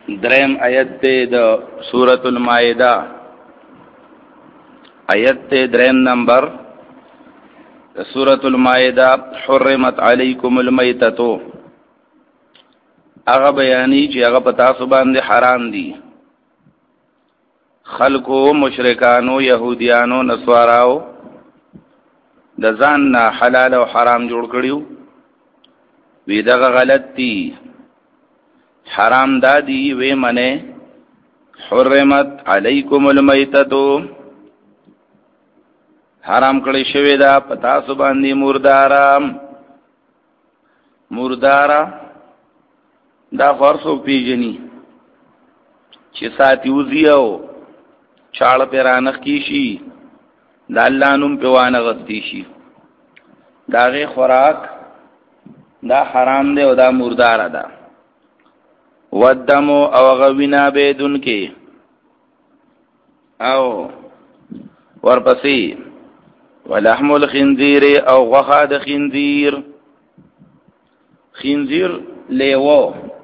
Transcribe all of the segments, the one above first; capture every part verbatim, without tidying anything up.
دریم آیت ته د سورۃ المائده آیت ته دریم نمبر د سورۃ المائده حرمت علیکم المیتۃ هغه بیانی چې هغه پتا سو باندې حرام دي خلقو مشرکانو يهوديانو نصاراو د ځان نه حلال او حرام جوړ کړیو وی دغه غلط دي حرام دادی وی منه حرمت علیکم المیتۃ حرام کړی شوی دا پتا سو باندې مردارا مردارا دا فرسو پیجنی چې ساتي وزیو چاړ پیرانخ کیشي دا الله نوم پیوانه غستی شي داغه خوراک دا حرام دی او دا مردارا ده ودمو او غوینا بیدن کی او ورپسی ولحم الخنزیر او غخا د خنزیر خنزیر لیوو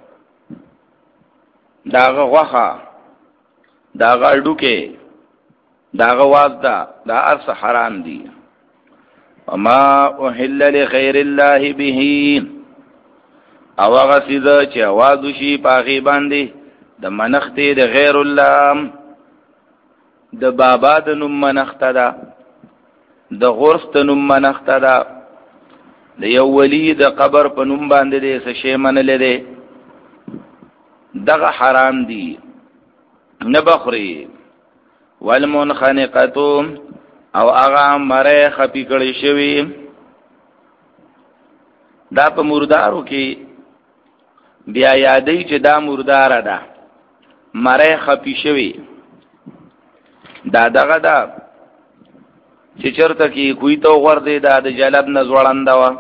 داغه غخا داغه اډوکه داغه وازدا دا ارس حرام دی وما احل لغیر الله به او هغه سیده چې आवाज وشي پاغي باندې د منخته د غیر الله د بابا د نوم منخته ده د غرس د نوم منخته ده د یو ولی د قبر په نوم باندې د څه شی منل دي دغه حرام دي نه بخوري والمنخنقه او هغه مره خپي کړی شوی دا په مردارو کې بیا یادی چې دا مردار ده مره خپی شوی دا دغه دا چې چرته کې کوی تو غردې دا د جلب نزوړند وا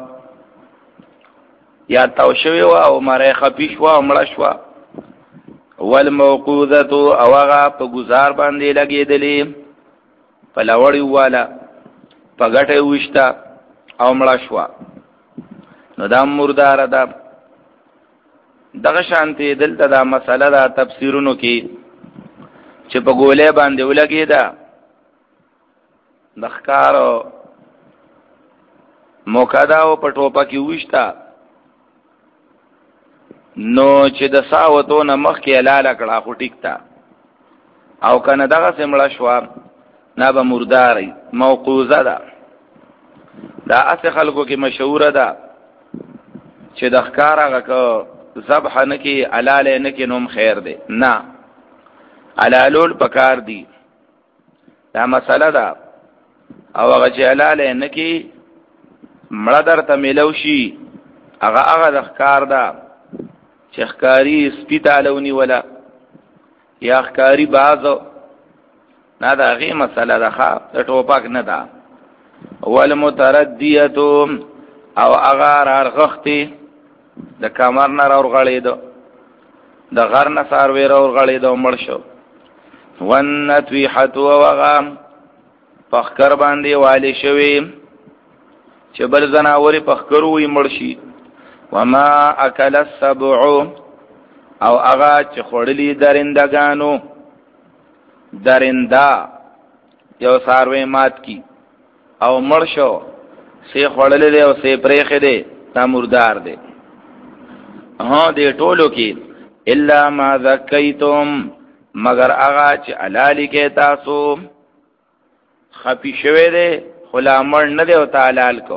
یا تاو شوی وا او مره خپی شو او مړ شو والموقوذه او هغه په گزار باندې لګېدلې په لوړی والا په غټه وښتا او مړ شو نو دا مردار ده دغه شانتی دلته دا مسله دا تفسیرونو کې چې په ګولې باندې ولګي دا د ښکارو موکادا او په ټوپه کې وښتا نو چې د ساوتو نه مخ کې الاله کړه خو ټیک تا او کنه دغه سمړه شو نه به مرداري موقوزه ده دا اس خلکو کې مشهور ده چې د ښکار هغه کو ذبح نکی علاله نکی نوم خیر دی نه علالول پکار دی دا مسله ده او هغه چې علاله نکی مړه درته ملو شي هغه هغه د ښکار ده چې ښکاری سپیتالونی ولا یا ښکاری بازو نه دا غي مسله ده ښه د ټوپک نه ده ولمتردیه او هغه رغختی د کمر نه راور غړې دو د غر نه ساروي راور غړې دو مړ شو ونتویحت وغام فخر باندې والی شوی چې بل زناوري فخر وي مړ شي وما اکل السبع او هغه چې خړلې درندگانو درندا یو ساروي مات کی او مړ شو سی خړلې دی او سی پرېخې دی تا مردار دی ها دې ټولو کې الا ما ذکیتم مگر هغه چې علالی کې تاسو خپي شوی دی خلامړ نه دی او تعالی کو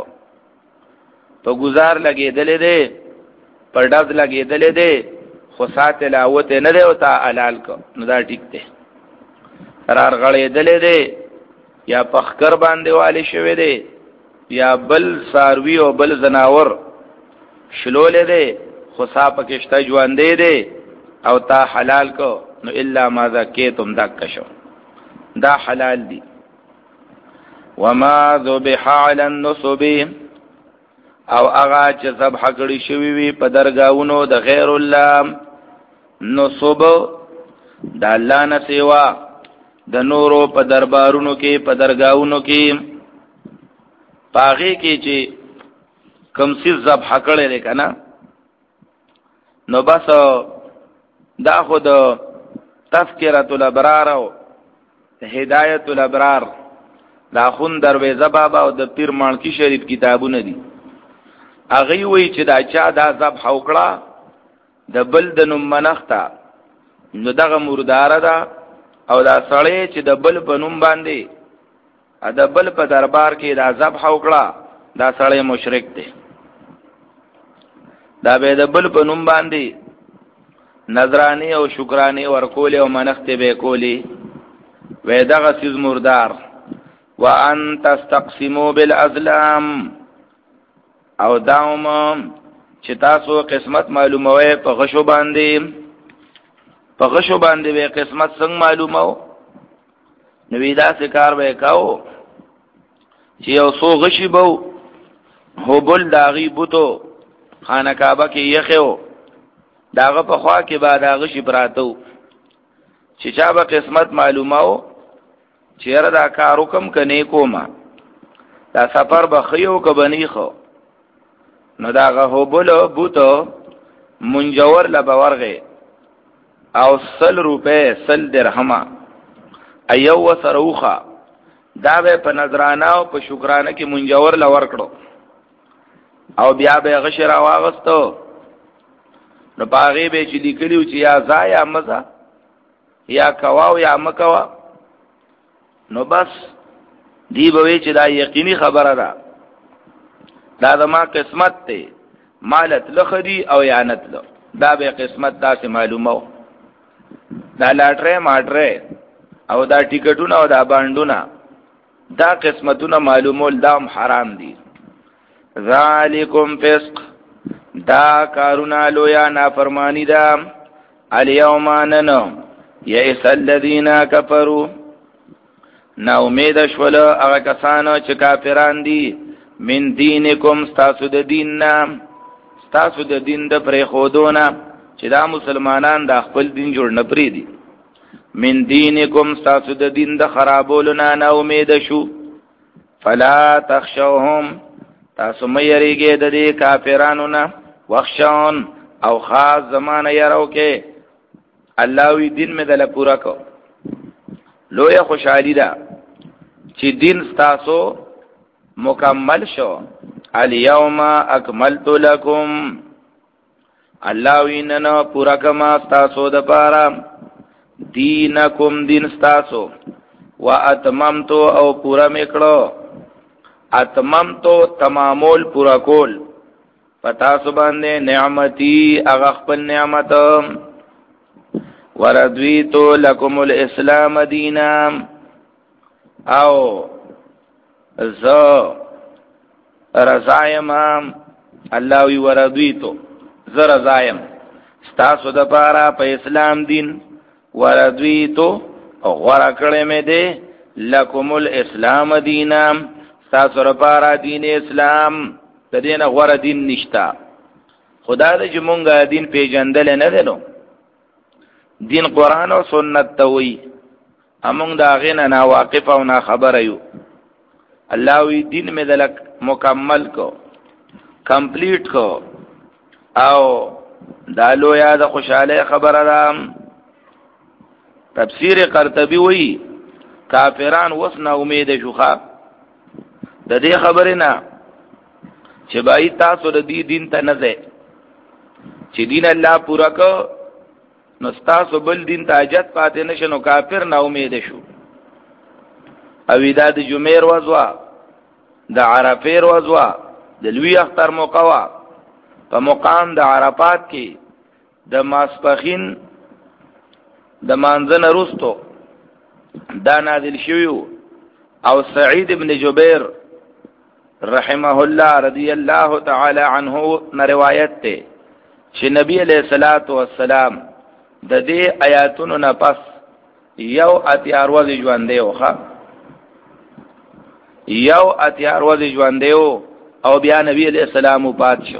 په گزار لګېدلې دی په ډز لګېدلې دی خو سات تلاوت نه دی او تعالی کو نو دا ټیک دی قرار غړېدلې دی یا پخکر باندې والی شوی دی یا بل ساروی او بل زناور شلولې دی خو صاحب کېشته ژوند دی او تا حلال کو نو الا ما زکیتم دک شو دا حلال دی وما ذبح علی النصب او هغه چې ذبح کړی شوی وي په درگاہونو د غیر الله نصب د الله نه سیوا د نورو په دربارونو کې په درگاہونو کې پاغي کې چې کم څه ذبح کړی دی کنه نو بس دا خود تذکرۃ الابرار او هدایت الابرار دا خون درویزه بابا او د پیر مانکی شریف کتابونه دي. هغه وی چې دا چا دا ذبح وکړه د بل د نوم منخته نو دغه مردار ده او دا سړی چې د بل په نوم باندې ا د بل په دربار کې دا ذبح وکړه دا سړی مشرک دی. دا به د بل په نوم باندې نظرانی او شکرانی ورکول او منخته به کولی وې دغه سیز مردار. وان تستقسموا بالازلام او داوم چې تاسو قسمت معلوموي په غشو باندې په غشو باندې به قسمت څنګه معلومو نو دا څه کار وکاو چې یو سو غشي بو هو بل داغي بوتو خانه کعبه کې یخو داغه په خوا کې بعد داغه شي براتو چې چا به قسمت معلومو چیرې دا کار حکم کني کوما دا سفر به خيو ک بني خو نو داغه هو بل بوتو منجور لبورغه او سل روپے سل درهما ایو وسروخه دا به په نظرانه او په شکرانه کې منجور لور کړو او بیا به غشر واغستو نو باغې به چې لیکلیو چې یا زایا مزه یا کواو یا مکوا نو بس دی به چې دا یقیني خبره ده دا زما قسمت ته مالت لخدي او یانت له دا به قسمت داسې معلومو. دا لاټره ماټره او دا ټیکټونه او دا باندونه دا قسمتونه معلومول دام حرام دي. ذالکم فسق دا کارونا لویا نافرمانی دا. الیوم اننو یئس الذین کفروا نا امید شول هغه کسانو چې کافران دي من دینکم ستاسو د دین نام ستاسو د دین د پرې خودونه چې دا مسلمانان د خپل دین جوړ نه پری دي. من دینکم ستاسو د دین د خرابولو نه نا امید شو. فلا تخشوهم تاسو مې یریږئ د دې کافرانو نه وخشون او خاص زمانه یراو کې الله وی دین مې دل پورا کو. لوی خوشحالی ده چې دین ستاسو مکمل شو. الیوم اکملت لکم الله ویننا پورا کما ستاسو د پاره دینکم دین ستاسو و اتممتو او پورا میکړو. اتممتو تمامول پورا کول پتا سو باندې نعمتي هغه خپل نعمت. وردویتو لکم الاسلام دینا او زو رضایم الله وی وردویتو ز رضایم ستاسو د پاره په اسلام دین. وردویتو غورا کړه مې ده لکم الاسلام دینا ستاسو لپاره دین اسلام د دین غورا دین نشتا. خدا دې چې مونږه دین پیژندل نه دینو دین قرآن او سنت ته وی امون دا غینا نا واقف او نا خبر ایو. الله وی دین می دلک مکمل کو کمپلیٹ کو او دالو یاد خوشاله خبر ارام. تفسیر قرطبی وی کافران وسنا امید شوخه د دې خبره نه چې بای تاسو د دې دین ته نه ځئ چې دین الله پورا کو نو ستاسو بل دین ته حاجت پاتې نشنو کافر نه امید شو. او دا د جمعې ورځ د عرفه ورځ د لوی اختر موقوا په مقام د عرفات کې د ماسپخین د مانځنه وروسته دا نازل شویو. او سعید ابن جبیر رحمه الله رضی الله تعالی عنه نه روایت ته چې نبی علیہ الصلات والسلام د دې آیاتونو نه پس یو اتیار ورځ ژوند دی اوخه یو اتیار ورځ ژوند دی او بیا نبی علیہ السلام وفات شو.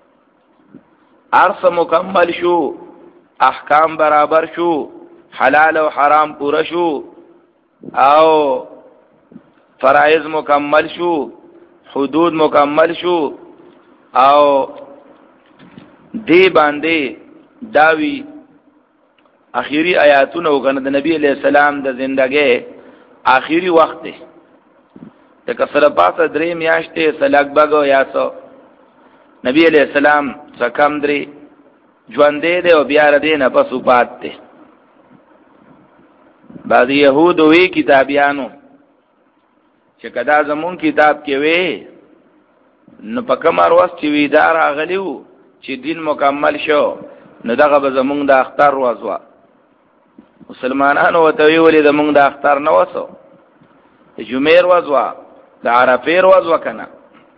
ارث مکمل شو احکام برابر شو حلال او حرام پورا شو او فرائض مکمل شو حدود مکمل شو او دی باندې داوی اخیری آیاتونه وګڼه د نبی علیہ السلام د زندګۍ اخیری وخت دی د کسره پاسه درې میاشتې سلګ بغو یا سو نبی علیہ السلام څکم درې ژوندې دی او بیا ردی نه پس وفات دی. بعض يهود وی کتابیانو چې کدا زمون کتاب کې وی نو په کمر وس چې وی دار غلیو چې دین مکمل شو نو دغه به زمون د اختر وځوا مسلمانانو وته ویلې زمون د اختر نه وسو د جمعیر وځوا د عرفه وځوا کنه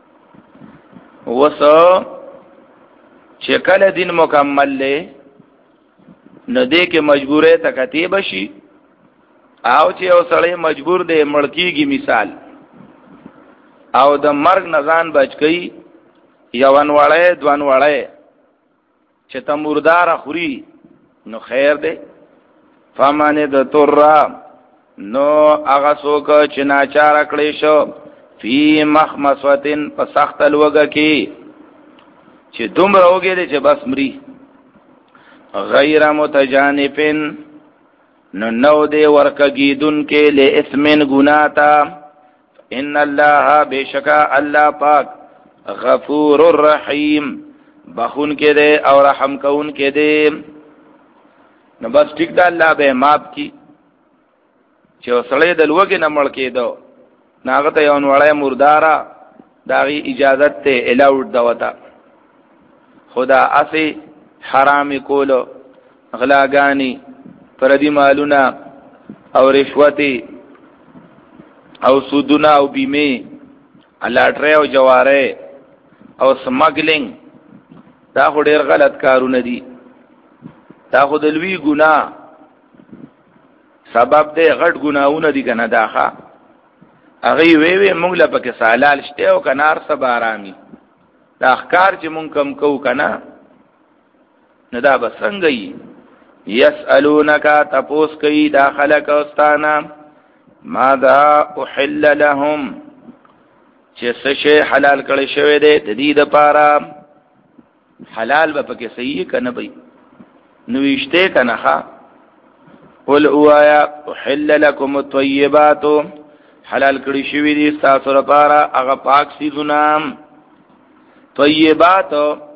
وسو چې کله دین مکمل لې نو دې کې مجبورې تکتیب شي او چې او سړی مجبور دی مړکیږي مثال او د مرګ نزان بچکی یوان وړای دوان وړای چې ته مردار خوري نو خیر دی فمانه د تورا نو هغه څوک چې ناچار کړی شو فی مخمصوتن په سخت لوګه کې چې دومره وګی دی چې بس مري غیر متجانفن نو نو دے ورکگیدن کے لے اسمن گناتا ان اللہ بشکا اللہ پاک غفور الرحیم بخون کے دے اور رحم کون کے دے نو بس ٹھیک دا اللہ بے ماپ کی چو سڑے دلوگی نمڑ کے دو ناغتا یون وڑے مردارا داغی اجازت تے الاؤٹ دوتا خدا اسی حرامی کولو غلاگانی پردی مالونا او رشوتی او سودونا او بیمی الاٹره او جواره او سمگلنگ دا خو ډیر غلط کارونه دي دا خو د لوی ګناه سبب دی غټ ګناونه دي کنه داخه هغه وی وی مونږ له پکې سالال شته او کنار سبا آرامي دا اخکار چې مونږ کم کو کنه نه دا بسنګي یسالونک تپوس کوي داخله کوستانا ماذا احل لهم چې څه شی حلال کړی شوی دی د دې لپاره حلال به پکې صحیح کنه بي نو وشته کنه ها قل اوایا احل لكم الطيبات حلال کړی شوی دی تاسو لپاره هغه پاک سيزونه طيبات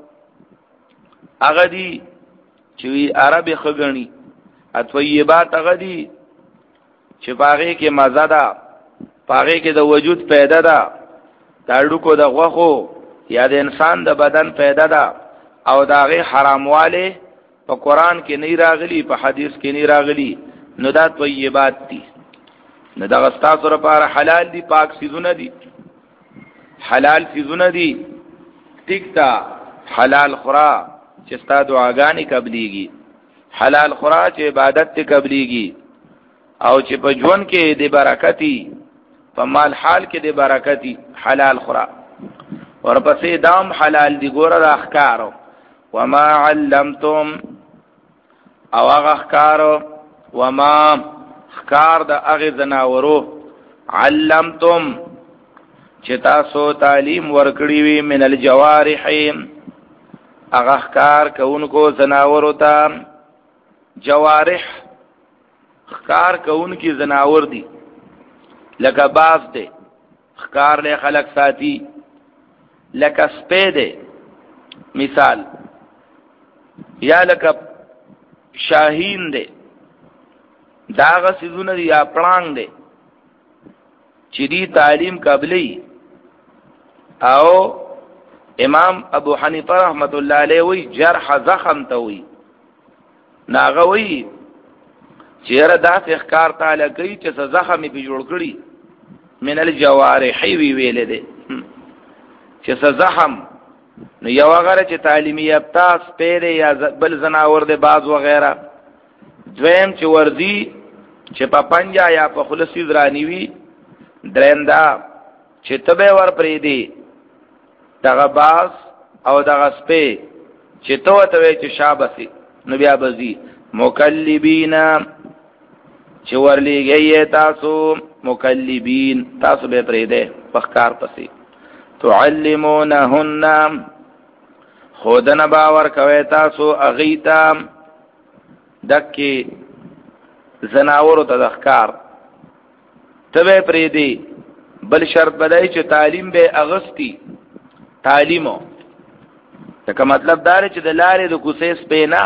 هغه دي چې عربي خغني اطيبات هغه دي چې باغې کې مزه ده باغې کې د وجود پیدا ده تاړو کو د غوخو یا د انسان د بدن پیدا ده او داغه حرامواله په قران کې نه راغلي په حدیث کې نه راغلي نو دا طيبات دي نو دا غستاسو لپاره حلال دي پاک سيزونه دي حلال سيزونه دي ټیک تا حلال خورا چې ستا دعاګانې قبليږي حلال خورا چې عبادت ته قبليږي او چې په ژوند کې د برکتي په مال حال کې د برکتي حلال خورا ورپسې دام حلال دي ګوره د احکارو وما علمتم او هغه احکارو وما احکار د هغه زناورو علمتم چې تاسو تعلیم ورکړی وي من الجوارح هغه احکار کوونکو زناورو ته جوارح احکار کوونکی زناور دي لکه باز دي احکار له خلق ساتي لکه سپې دي مثال یا لکه شاهین دي داغه سيزونه دي یا پړانګ دي چې دي تعلیم قبلي او امام ابو حنیفه رحمت الله علیه وی جرح زخم ته وی ناغه وی چیرې داس احکار تعالی کوي چې زخم به جوړ کړي من الجوارح وی ویل دي چې زخم نو یو هغه چې تعلیمي ابتاس پیره یا بل زناور دي باز وغیرہ دویم چې ورزي چې په پنجا یا په خلصي درانی وی درندا چې تبه ور پرې دي دغه باز او دغه سپې چې تو ته چې شابسي نو بیا بزي مکلبین چې ورلېږي تاسو مکلبین تاسو به پرې ده پخکار پسې تعلمونهن خودن باور کوي تاسو اغیتا دکی زناورو ته د ښکار تبه پری دی. بل شرط بدای چې تعلیم به اغستی تعلیمو ته مطلب دار چې د لارې د کوسې سپینا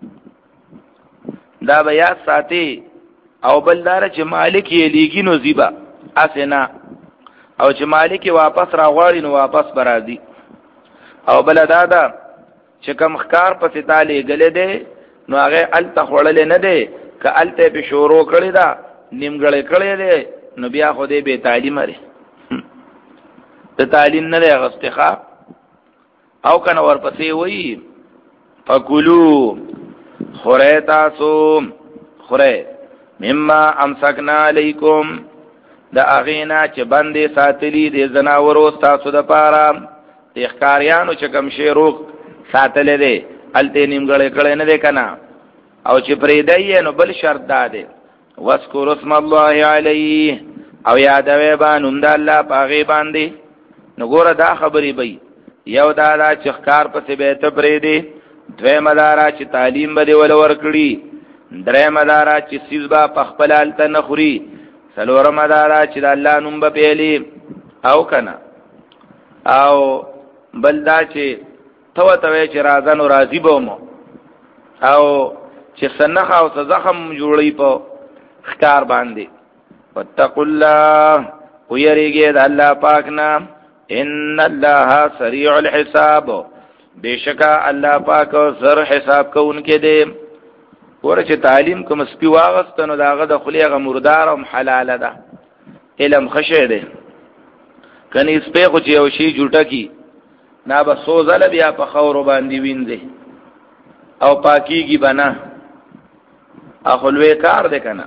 دا بیا ساتي او بل دار چې مالک یې لیږي نو زیبا اسنا او چې مالک واپس راغواړي نو واپس برازي. او بل دادا چې کم ښکار په ستاله غلې ده نو هغه ال تخوړل نه ده ک الته په شورو کړی دا نیمګړې کړی ده نو بیا خو دې به تعلیم لري ته تعلیم نه لري غستخا او کنه ورپسې وای فکلوا خریتا سو خره مما امسکنا علیکم دا اغینا چې باندې ساتلی د زناورو تاسو د پاره د ښکاریانو چې کوم شی روغ ساتل دي الته نیمګړې کړي نه ده کنه او چې پرې دی نو بل شرط ده واذکر اسم الله علیه او یادوي باندې د الله پاغي باندې نو ګوره دا خبرې به یو دا دا چې ښکار پسې به ته پرې دی دوی مدارا چې تعلیم به دی ول ورکړي درې مدارا چې سیز با پخپل الته نخوري سلور مدارا چې د الله نوم به پیلي او کنه او بل دا چې تو ته چې راځن او راضي بومو او چې سنخ او زخم جوړي په ښکار باندې واتقوا الله ويريګه د الله پاک نام ان الله سريع الحساب بشکا الله پاک زر حساب کوونکې دی. ورته تعلیم کوم سپی واغستنو داغه د خلیغه مردار او حلاله ده علم خشه ده کني سپی خو چې یو شی جوړه کی نا به سوزل بیا په خور باندې وینځي او پاکیږي بنا اخلوې کار ده کنه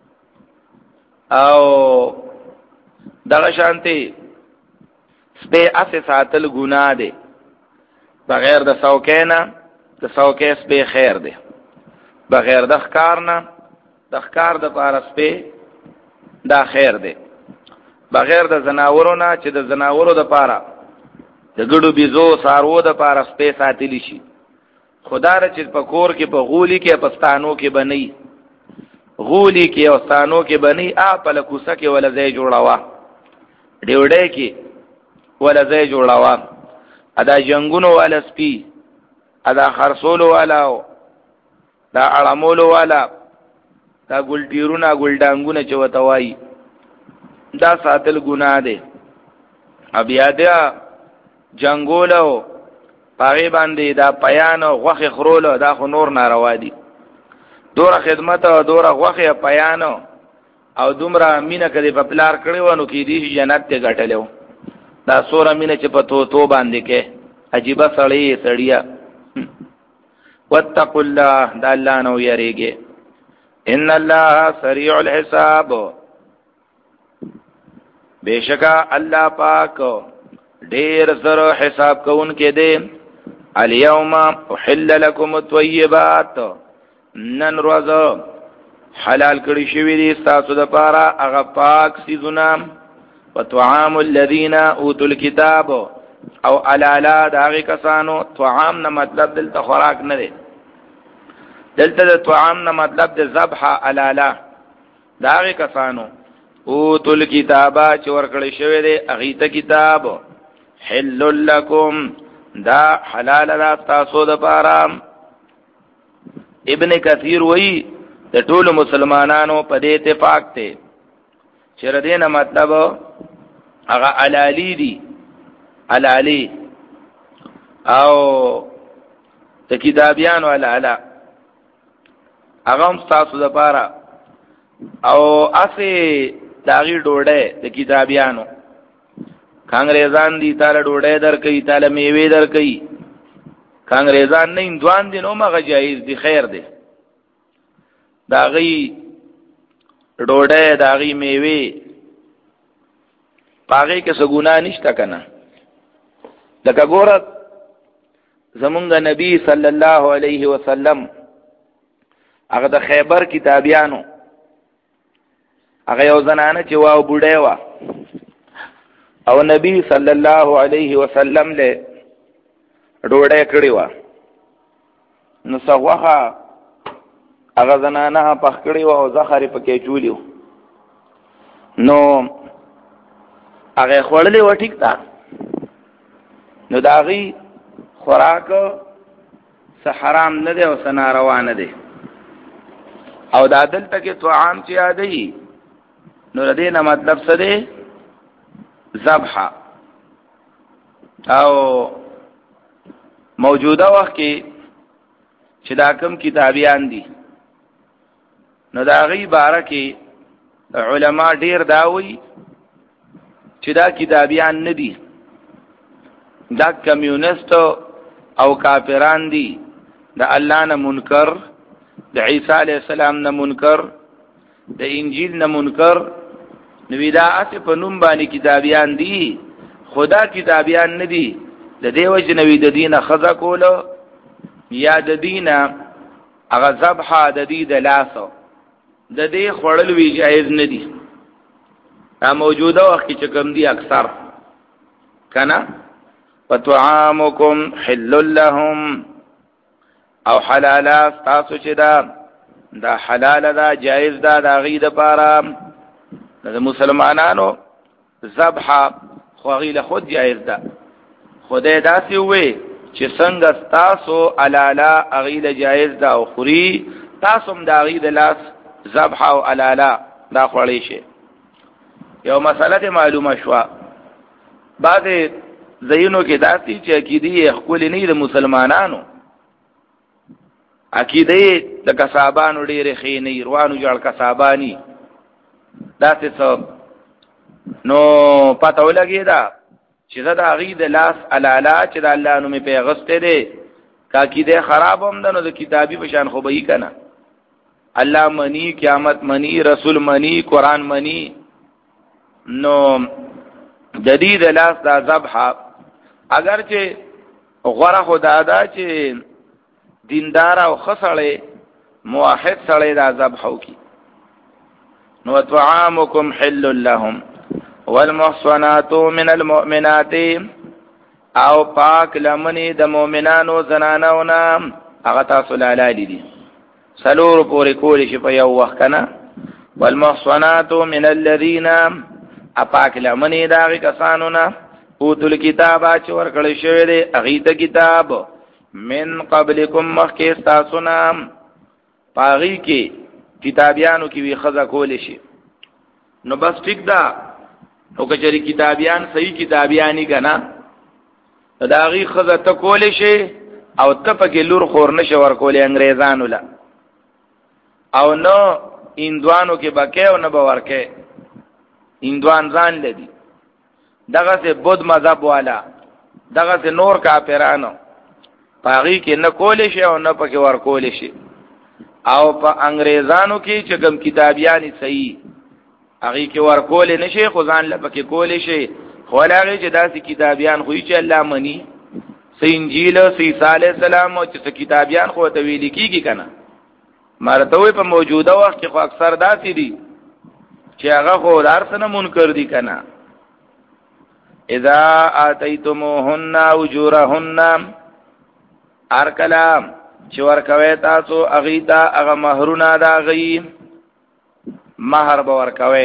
او دغه شانتي سپی اسه ساتل ګناه ده بغیر د سوکې نه د سوکې سپی خیر ده بغیر د ښکار نه د ښکار د پاره سپی دا خیر ده بغیر د زناورو نه چې د زناورو د پاره د ګډو بيزو سارو د پاره سپی ساتلی شي خدا ر چې په کور کې په غولي کې پستانو کې بنئ غولي کې او ستانو کې بنئ اپل کوسه کې ولا ځای جوړاوه ډیوډې کې ولا ځای جوړاوه ادا جنگونو والا سپی ادا خرصولو والا دا اړمولو والا دا ګلټیرونه ګلډانګونه چې وتوای دا ساتل ګناه ده. بیا دا جنگولو پاغي باندې دا پیانو غوخه خرولو دا خو نور ناروا دي. دوره خدمت او دوره غوخه پیانو او دومره مینه کړي په پلار کړي ونه کې دي جنت ته غټلو دا سوره مینه چې په تو تو باندې کې عجيبه سړی سړیا. واتقوا الله دا الله نو یریږي ان الله سریع الحساب بشکا الله پاک ډیر زره حساب کون کې دي. اليوم احل لكم الطيبات نن روز حلال کړی شوی دي تاسو د پاره هغه پاک سيزونه وطعام الذين اوتوا الكتاب او الالا داغه کسانو طعام نه مطلب دلته خوراک نه دی دلته د طعام نه مطلب د ذبح الالا داغه کسانو اوتوا الكتاب چې ورکړی شوی دی هغه ته کتاب حل لكم دا حلال دا تاسو د پاره. ابن کثیر وی د ټولو مسلمانانو په دې اتفاق ته چې ردینه مطلب هغه علالی دی علالی او د کتابیانو علالا هغه هم تاسو د پاره او اسی داغي ډوډۍ د کتابیانو کانګریزان دي تعالی ډوډۍ درکې تعالی میوه درکې کانګریزان نه اندوان دي نو مغه جایز دي خیر دي داغي ډوډۍ داغي میوه پاګه کې سګونا نشته کنه لکه ګوره زمونږ نبی صلی الله علیه وسلم هغه د خیبر کتابیانو هغه یو زنانه چې واو بوډه وا او نبی صلی الله علیه وسلم له ډوډۍ کړی و نو څوغه هغه زنانه پخکړی او زخرې پکې چولیو نو هغه خړلې و ټیک تا نو داغي خوراک څه حرام نه دی او څه ناروا نه دی او دا دلته کې طعام چې یادې نو دې نه مطلب څه دی ذبح او موجوده وخت کې چې دا کوم کتابیان دي نو دا غي باره کې علما ډیر داوي چې دا کتابیان نه دي دا کمیونست او کافران دي د الله نه منکر د عیسی علی السلام نه منکر د انجیل نه منکر نو دا اته په نوم باندې کتابیان دي خدا کتابیان نه دي د دیو جنوی د دینه خزا کولو یا د دینه هغه ذبح د دې د لاسو د دې خړل وی جایز نه دي دا موجوده وخت چې کوم دي اکثر کنا وطعامکم حل لهم او حلالا تاسو چې دا دا حلال دا جایز دا د غید پاره د مسلمانانو ذبح خو غیله خود جایز ده خدای داسې وې چې څنګه تاسو علالا غیله جایز ده او خوري تاسو هم دا غید لاس ذبح او علالا دا خوري شي یو مسله معلومه شو بعد زینو کې داسې چې عقیده خپل نه د مسلمانانو عقیده د کسابانو ډېرې خینې روانو جوړ کسابانی داسې څو نو پته ولګی دا چې دا عقیده لاس علالا چې د الله نوم په غسته دی کا عقیده خراب هم ده نو د کتابي په شان خو به یې کنه الله منی قیامت منی رسول منی قران منی نو جدید لاس دا ذبح اگر چې غره خدا دا چې دیندار او خسړې موحد سړې دا ذبح وکي نو طعامکم حل لهم والمحصنات من المؤمنات او پاک لمنی د مؤمنانو زنانو نام هغه تاسو لاله دي سلور پورې کولی شي په یو وخت کنه والمحصنات من الذين اپاک لمنی داغی کسانو نا اوتل کتاب آچ ورکل شوی دے اغیت کتاب من قبلکم مخی استاسونا پاغی کی کتابیانو کی وی خزا کولی شی نو بس ٹک دا نو کچری کتابیان صحیح کتابیانی کنا داغی خزا تا کولی شی او تا پکی لور خور نشی ورکولی انگریزانو لا او نو اندوانو کی بکے او نبا ورکے اندوان ځان لدی دغه سے بود مذهب والا دغه سے نور کافرانو پاغي کې نه کول شي او نه پکې ور کول شي او په انګريزانو کې چې کوم کتابيان صحیح هغه کې ور کول نه شي خو ځان لپاره کول شي خو هغه چې داسې کتابيان خو چې الله مني سي انجیل او سي صالح السلام او چې کتابيان خو ته ویل کیږي کنه مرته په موجوده وخت کې خو اکثر داسې دي چې هغه خو دارسنه منکر دي کنه اذا اتيتموهن اجورهن ار کلام چې ورکوي تاسو اغیتا هغه مہرونه دا غي مہر به ورکوي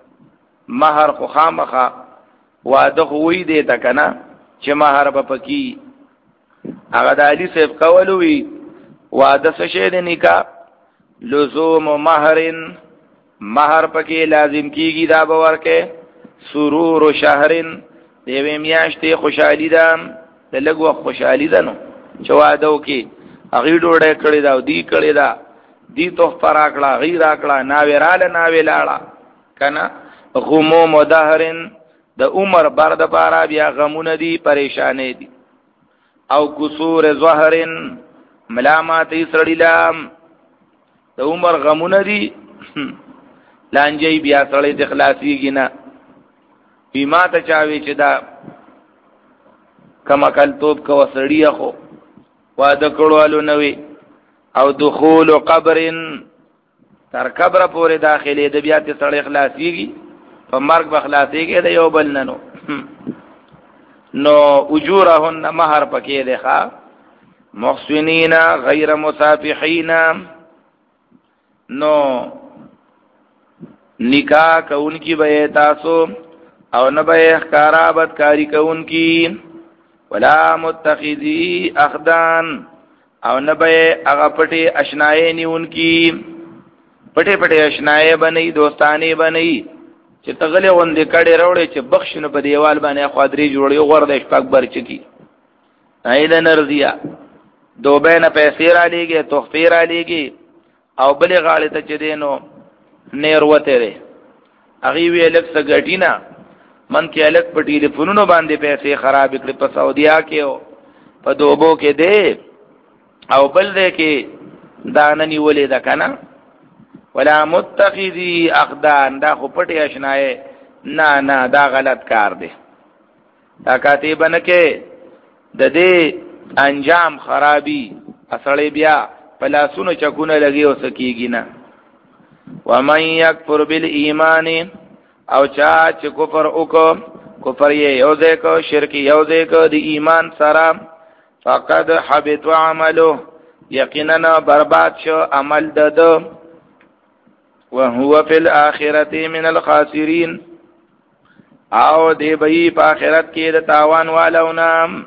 مہر خو خامخه واده خوې دې تا کنه چې مہر به پکی هغه د علي صاحب قول وی واده څه شه دې نکاح لزوم مہرن مہر پکې لازم کیږي دا باور کې سرور و شهرن دیوې میاشتې خوشحالي ده د لګو خوشحالي ده نو چې واده وکي هغه ډوړې کړی دا دی کړی دا دی تو فراکړه غیر راکړه ناوې رااله ناوې لاړه کنه غموم دهرن د عمر بر د پارا بیا غمونه دي پریشانې دي او قصور ظهرن ملامات سړی لام د عمر غمونه دي لانجی بیا سړی د اخلاصيږي نه بیما ته چاوي چې دا کما کل توپ کو سړی خو واده کړوالو نوي او دخول قبر تر قبر پورې داخلي د بیا ته سړی اخلاصيږي په مرګ بخلاصيږي د یو بل ننو نو اجورهن مہر پکې ده ښا محسنین غیر مصافحین نو نکاح کونکی به تاسو او نه به ښکارا بدکاری کونکی ولا متخذی اخدان او نه به هغه پټي اشنای نیونکی پټي پټي اشنای بنئ دوستانی بنئ چې تغلی غوندې کړي راوړي چې بخښنه په دیوال باندې خادري جوړي غورد شپږ برچکی ایله نرضیا دوبه نه پیسې را لېږي تحفې را لېږي او بلې غاړې ته چې دینو نیر وته لري هغه وی الک سګټینا من کې الک په ټلیفونونو باندې پیسې خراب کړې په سعودیا کې او په دوبو کې دی او بل دې کې داننی ولې ده کنه ولا متخذی اخدان دا خو پټي اشنای نه نه دا غلط کار دی دا کاتبن کې د دې انجام خرابي اصلي بیا پلاسونو چکونه لګي او سکیږي نه ومن یکفر بالایمان او چا چې کفر وکړ کفر یې یو ځای کو شرک یو ځای کو د ایمان سره فقد حبط عمله یقینا برباد شو عمل دده وهو فی الاخرة من الخاسرین او دی بئی په آخرت کې د تاوان والو نام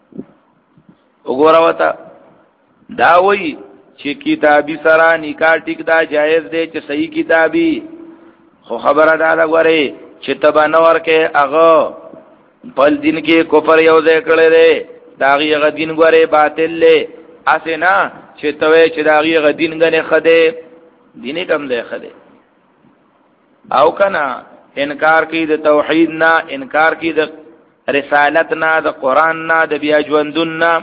وګوره وتا دا وی چې کتابی سره نکاح ټیک دا جایز دی چې صحیح کتابی خو خبره دا ده غوري چې تبا نور کې هغه بل دین کې کفر یو ځای کړی دی دا غي دین غوري باطل له اسنه چې توې چې دا غي دین غنه خده دیني کم دی خده او کنا انکار کی د توحید نه انکار کی د رسالت نه د قران نه د بیا ژوندون نه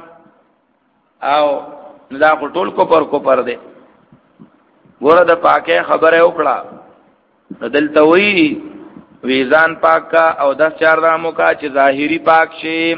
او دا ټول کو پر کو پر دی ګوره د پاکه خبره وکړه دلته وی ویزان پاک کا او دس چار دامو کا چې ظاهری پاک شي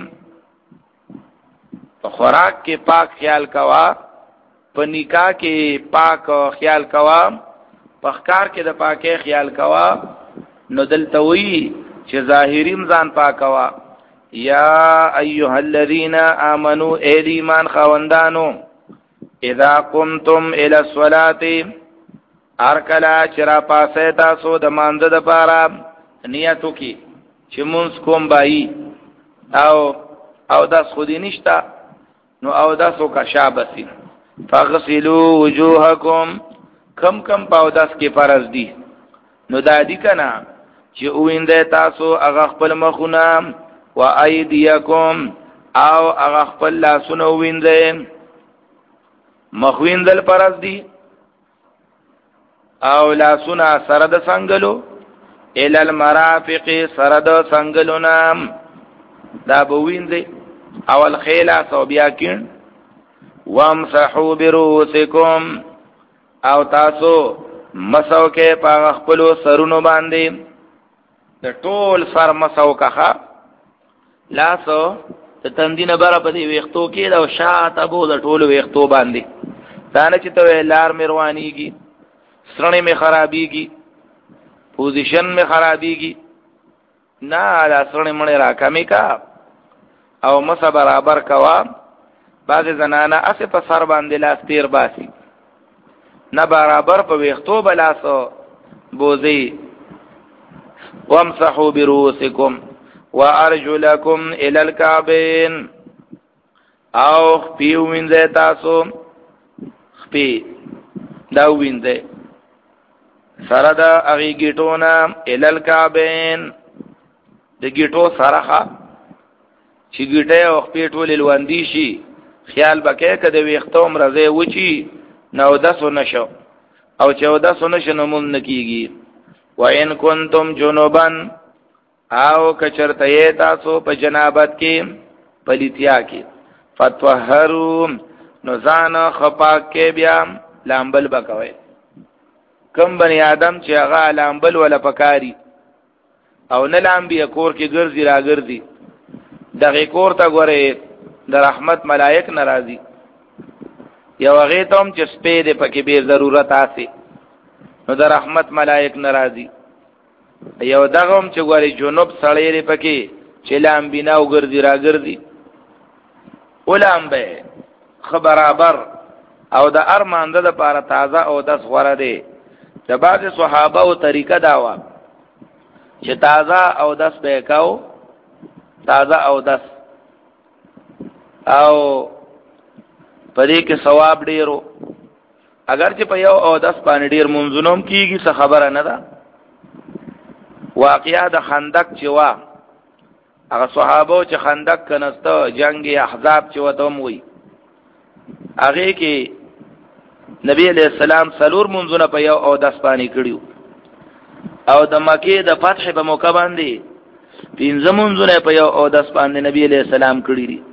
په خوراک کې پاک خیال کوا په نکاح کې پاک خیال کوا په ښکار کې د پاکه خیال کوا نو دلته وی چې ظاهری مزان پاک کوا یا ایها الذین آمنوا ایمان خوندانو اذا قمتم الى الصلاه ارکلا چرا پاسه تاسو د مانځه د پاره نیتو کی چې مونږ کوم بای او او داس خودی نشتا نو او داسو کا شابسی فغسلوا وجوهکم کم کم پاو داس کې فرض دي نو دادی کنا چې اوینده تاسو هغه خپل مخونه و ایدیکم او هغه خپل لاسونه اوینده مخویندل فرض دي او لاسونه سره د څنګهلو ال المرافق سره د څنګهلو نام دا بوینده اول خیلا سو بیا کین وامسحوا برؤسکم او تاسو مسو کې په خپل سرونو باندې د ټول سر مسو کخه لاسو ته تندینه بره په دې وختو کې دا شاته بو د ټول وختو باندې دا نه چې ته لار مروانيږي سرنه می خرابيږي پوزیشن می خرابيږي نه لا سرنه مړه راکمې کا او مسا برابر کوا بعض زنانه اسه په سر باندې لاس تیر باسي نه برابر په وختو بلاسو بوزي وامسحوا برؤسکم وارجلکم الى الكعبين او خپیو وینځه تاسو خپی دا وینځه سره دا اغي گیټونا الى الكعبين د گیټو سره چې گیټه او خپې ټول لوندې شي خیال بکې کده وختوم راځي وچی نو داسو نشو او چې داسو نشو نمون نکیږي وان کنتم جنوبن او کچرته تاسو په جنابت کې پلیتیا کې فتوهروا نزان خپاک کې بیا لامبل بکوي کم بنی آدم چې هغه لامبل ولا پکاري او نه لامبي کور کې ګرځي را ګرځي دغه کور ته غره د رحمت ملائک ناراضي یو هغه ته چې سپې دې پکې به ضرورت آسي نو د رحمت ملائک ناراضي یو دغم چې غوري جنوب سړی لري پکې چې لام بنا وګرځي را ګرځي ولام به خبرابر او د ارمانده د پاره تازه او د غوړه دی د بعض صحابه او طریقه داوا چې تازه او دس به کاو تازه او دس او پدې کې ثواب ډیرو اگر چې په یو او دس باندې ډیر منځونوم کیږي څه خبره نه ده واقعیا د خندق چې وا هغه صحابه چې خندق کنهسته جنگ احزاب چې وته موي هغه کې نبی علیہ السلام سلور منځونه په یو او دس باندې کړیو او د مکه د فتح په موقع باندې پنځه منځونه په یو او دس باندې نبی علیہ السلام کړی دي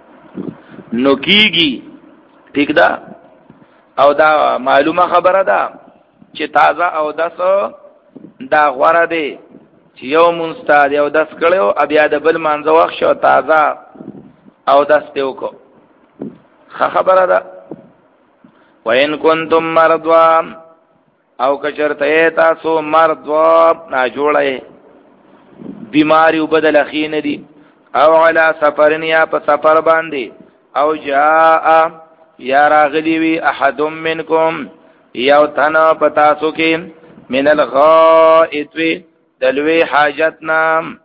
نو کیږي ٹھیک ده او دا معلومه خبره ده چې تازه او دس دا غوړه دی چې یو منستاد یو دس کړو بیا د بل مانځه وخت شو تازه او دس دیو کو خبره ده وَإِن كُنتُم مَّرْضَىٰ او کچرته تاسو مرضوا نا جوړه بیماری وبدل اخین دي او علی سفرن یا په سفر باندې او جاء یا راغلی وی احد منکم یو تنا پتاسو کې من الغائط دلوی حاجتنا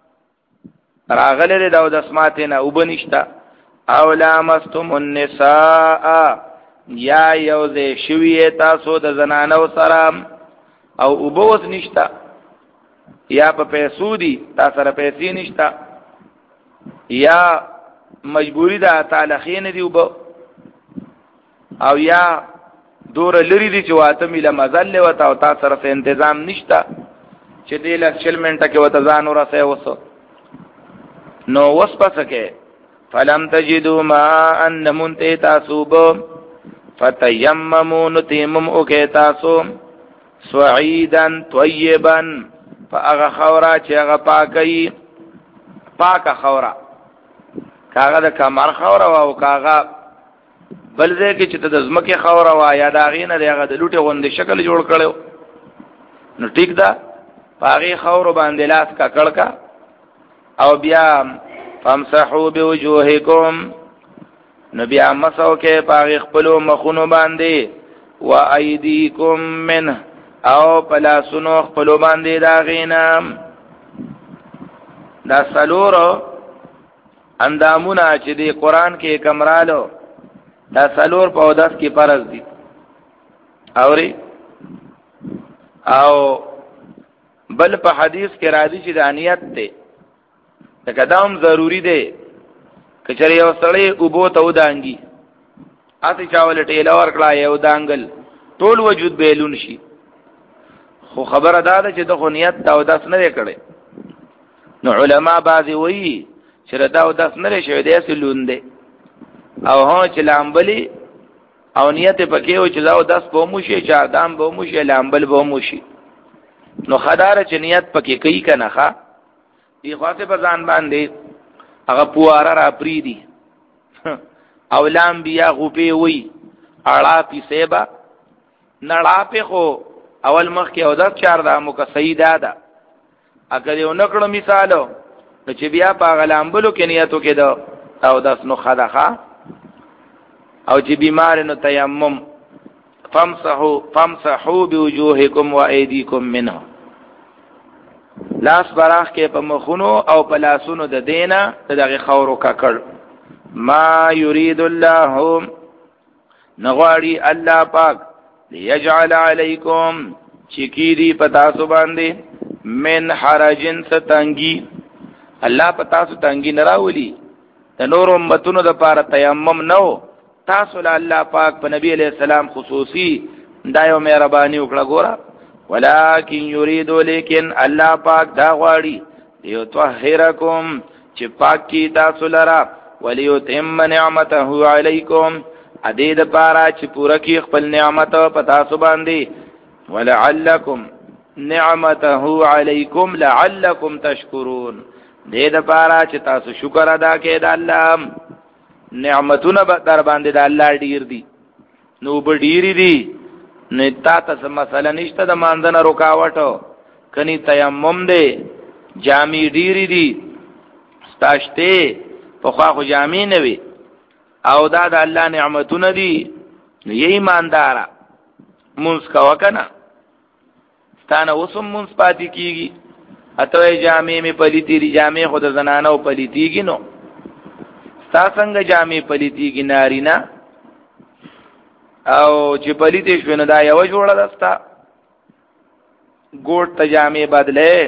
راغلی داو دسماتنا وبنشتا او لامستم النساء یا یوزه شوی تاسو د زنانو سره او وبوس نشتا یا په پیسو دي تاسو سره پیسې نشتا یا مجبوری ده تعالی خین دی وب او یا دور لري دي چې واته مله مزل وته او تاسو سره تنظیم نشتا چې دې له چل منټه کې وته ځان ورسه وسو نو وسپسکه فلم تجدوا ما ان منت تاسوب فتیمموا نتیمم اوکه تاسو سعیدا طیبا فاغا خورا چې هغه پاکي پاکه خورا کاغه د کمر خورا او کاغه بلځه کې چې د زمکه خورا وا یا دا غینه دغه د لوټه غوندې شکل جوړ کړو نو ټیک ده پاغي خور باندې لاس کا کړکا او بیا فامسحوا بوجوهکم نبی امسو کې پاغي خپل مخونو باندې و ایدیکم منه او پلاسونو خپل باندې دا غینا دا سلورو اندامونه چې دی قران کې کمرالو دا سلور په داس کې فرض دي اوري او بل په حدیث کې راځي چې د انیت ته تقدم ضروری دی کچری یو سړی وبو ته ودانګي اته چاول ټیلا ورکړه یو دانګل ټول وجود بیلون شي خو خبره دا ده چې د خنیت دا وداس نه کړي نو علما بعضی وایي چې دا وداس نه شي د اصلون دی او هو چې لامبلی او نیت پکې او چې دا وداس په مو شي چې ادم به مو شي لامبل به مو شي نو خدای چې نیت پکې کوي کنه ښا دی خاصه په ځان باندې هغه پواره را پری دي او لام بیا غوپی وی اړه پی سیبا نړه په خو اول مخ کې او د چار د مو کا سیدا ده اګه یو نکړو مثالو چې بیا په غلامبلو کې نیتو کې ده او داس نو خدخه او چې بیمار نو تیمم فامسحوا فامسحوا بوجوهکم وايديکم منه لاس براخ کې په مخونو او په لاسونو د دینا دغه خورو ککړ ما یرید الله نغواړي الله پاک ليجعل علیکم چکیری پتا سو باندې من حرجن ستنګي الله پتا سو تنګي نراولي د نور امتونو د پاره تیمم نو تاسو له الله پاک په نبی علیہ السلام خصوصي دایو مهرباني وکړه ګوره ولكن يريد لیکن الله پاک دا غواړي یو طاهرکم چې پاک کی تاسو لرا وليتم نعمته علیکم ادې د پاره چې پوره کی خپل نعمت په تاسو باندې ولعلکم نعمته علیکم لعلکم تشکرون دې د پاره چې تاسو شکر ادا کړئ د الله نعمتونه در باندې د الله ډیر دي نو به ډیر دي نه تا ته مسله نشته د مانځنه رکاوټو کني تیمم دی جامې ډیری دي ستاشته په خوا خو جامې نه وي او دا د الله نعمتونه دي یې ایماندارا مونږ کا وکنه ستانه وسم منس پاتې کیږي اته جامع می پلیتی ری جامع خود زنانو پلیتیږي نو ستا څنګه جامع پلیتیږي نارینا او چې پلیتی شو نه دا یو جوړه دستا ګوټ ته جامع بدله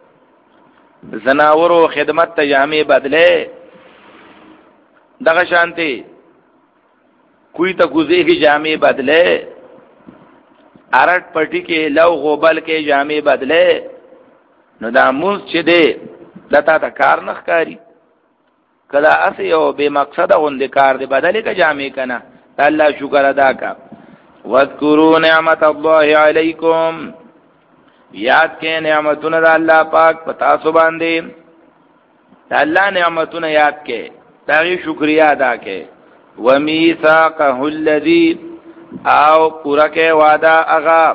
زناورو خدمت ته جامع بدله دغه شانتي کوئی ته کوزه کی جامع بدله ارټ پټی کې لو غوبل کې جامع بدله نو دا موږ چې دی لتا ته کار نه ښکاری کله اسی یو به مقصد غوندې کار دی بدلې کا جامع کنه الله شکر ادا کا واذکروا نعمت الله علیکم یاد کې نعمتونه د الله پاک پتا سو باندې الله نعمتونه یاد کې تاغي شکریا ادا کې ومیثاقه الذی او پورا کې وعده اغا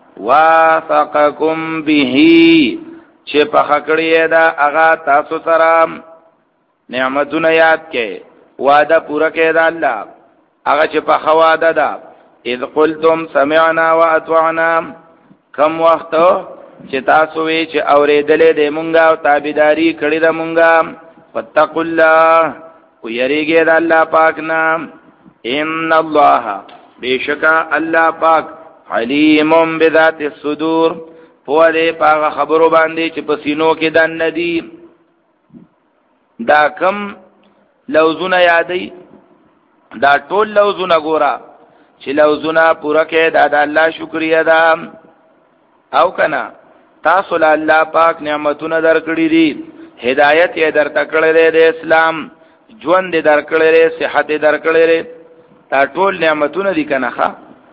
واثقکم به چې په خکړې دا اغا تاسو سره نعمتونه یاد کې وعده پورا کې دا الله هغه چې په خواده ده اذ قلتم سمعنا واطعنا کم وخت چې تاسو وی چې اورېدلې دې مونږه او تابعداري کړې ده مونږه فتقوا الله ويریږي د الله پاک نام ان الله بیشکا الله پاک علیم بذات الصدور په دې پاک خبرو باندې چې په سینو کې دن ندی دا کم لوزونه یادې دا ټول لوزونه ګورا چې لوزونه پوره کې دا د الله شکریا ده او کنا تاسو له الله پاک نعمتونه درکړي دي هدایت یې درته کړې ده اسلام ژوند دې درکړې ده صحت دې درکړې ده دا ټول نعمتونه دي کنه ښا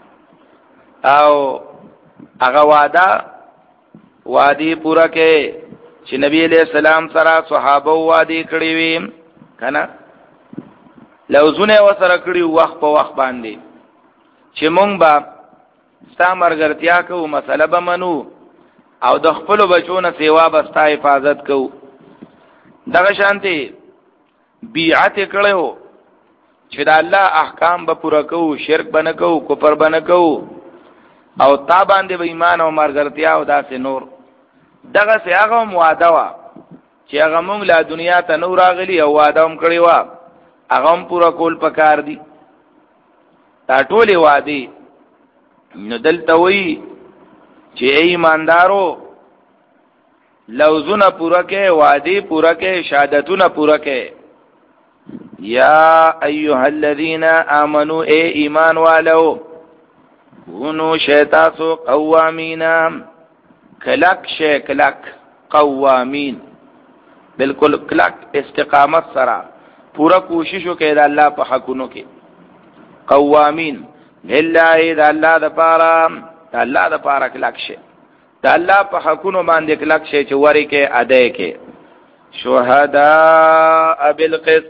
او هغه وعده وادي پورا کې چې نبی علیہ السلام سره صحابه وادي کړی وي کنه لوزونه وسره کړی وخت په وخت باندې چې مونږ با ستا مرګرتیا کوو مسله به منو او د خپل بچونو سیوا به ستا حفاظت کوو دغه شانتي بیعت کړو چې د الله احکام به پورا کوو شرک بنه کوو کفر بنه کوو او تا باندې به ایمان او مرګرتیا او داسې نور دغه سه هغه مواده وا چې هغه مونږ لا دنیا ته نور راغلی او وعده هم کړی وا هغه هم پورا کول پکار دي دا ټولې وادي نو دلته وی چې ایماندارو لوزونه پورا کې وادي پورا کې شهادتونه پورا کې یا ایها الذین آمنوا اے ایمان والو ونو شیطاسو قوامین کلک شے کلک قوامین بالکل کلک استقامت سره پورا کوششو کې د الله په حقونو کې قوامین لله د الله د پاره د الله د پاره کلک شي د الله په حقونو باندې کلک شي چې وری کې اده کې شهدا بالقسط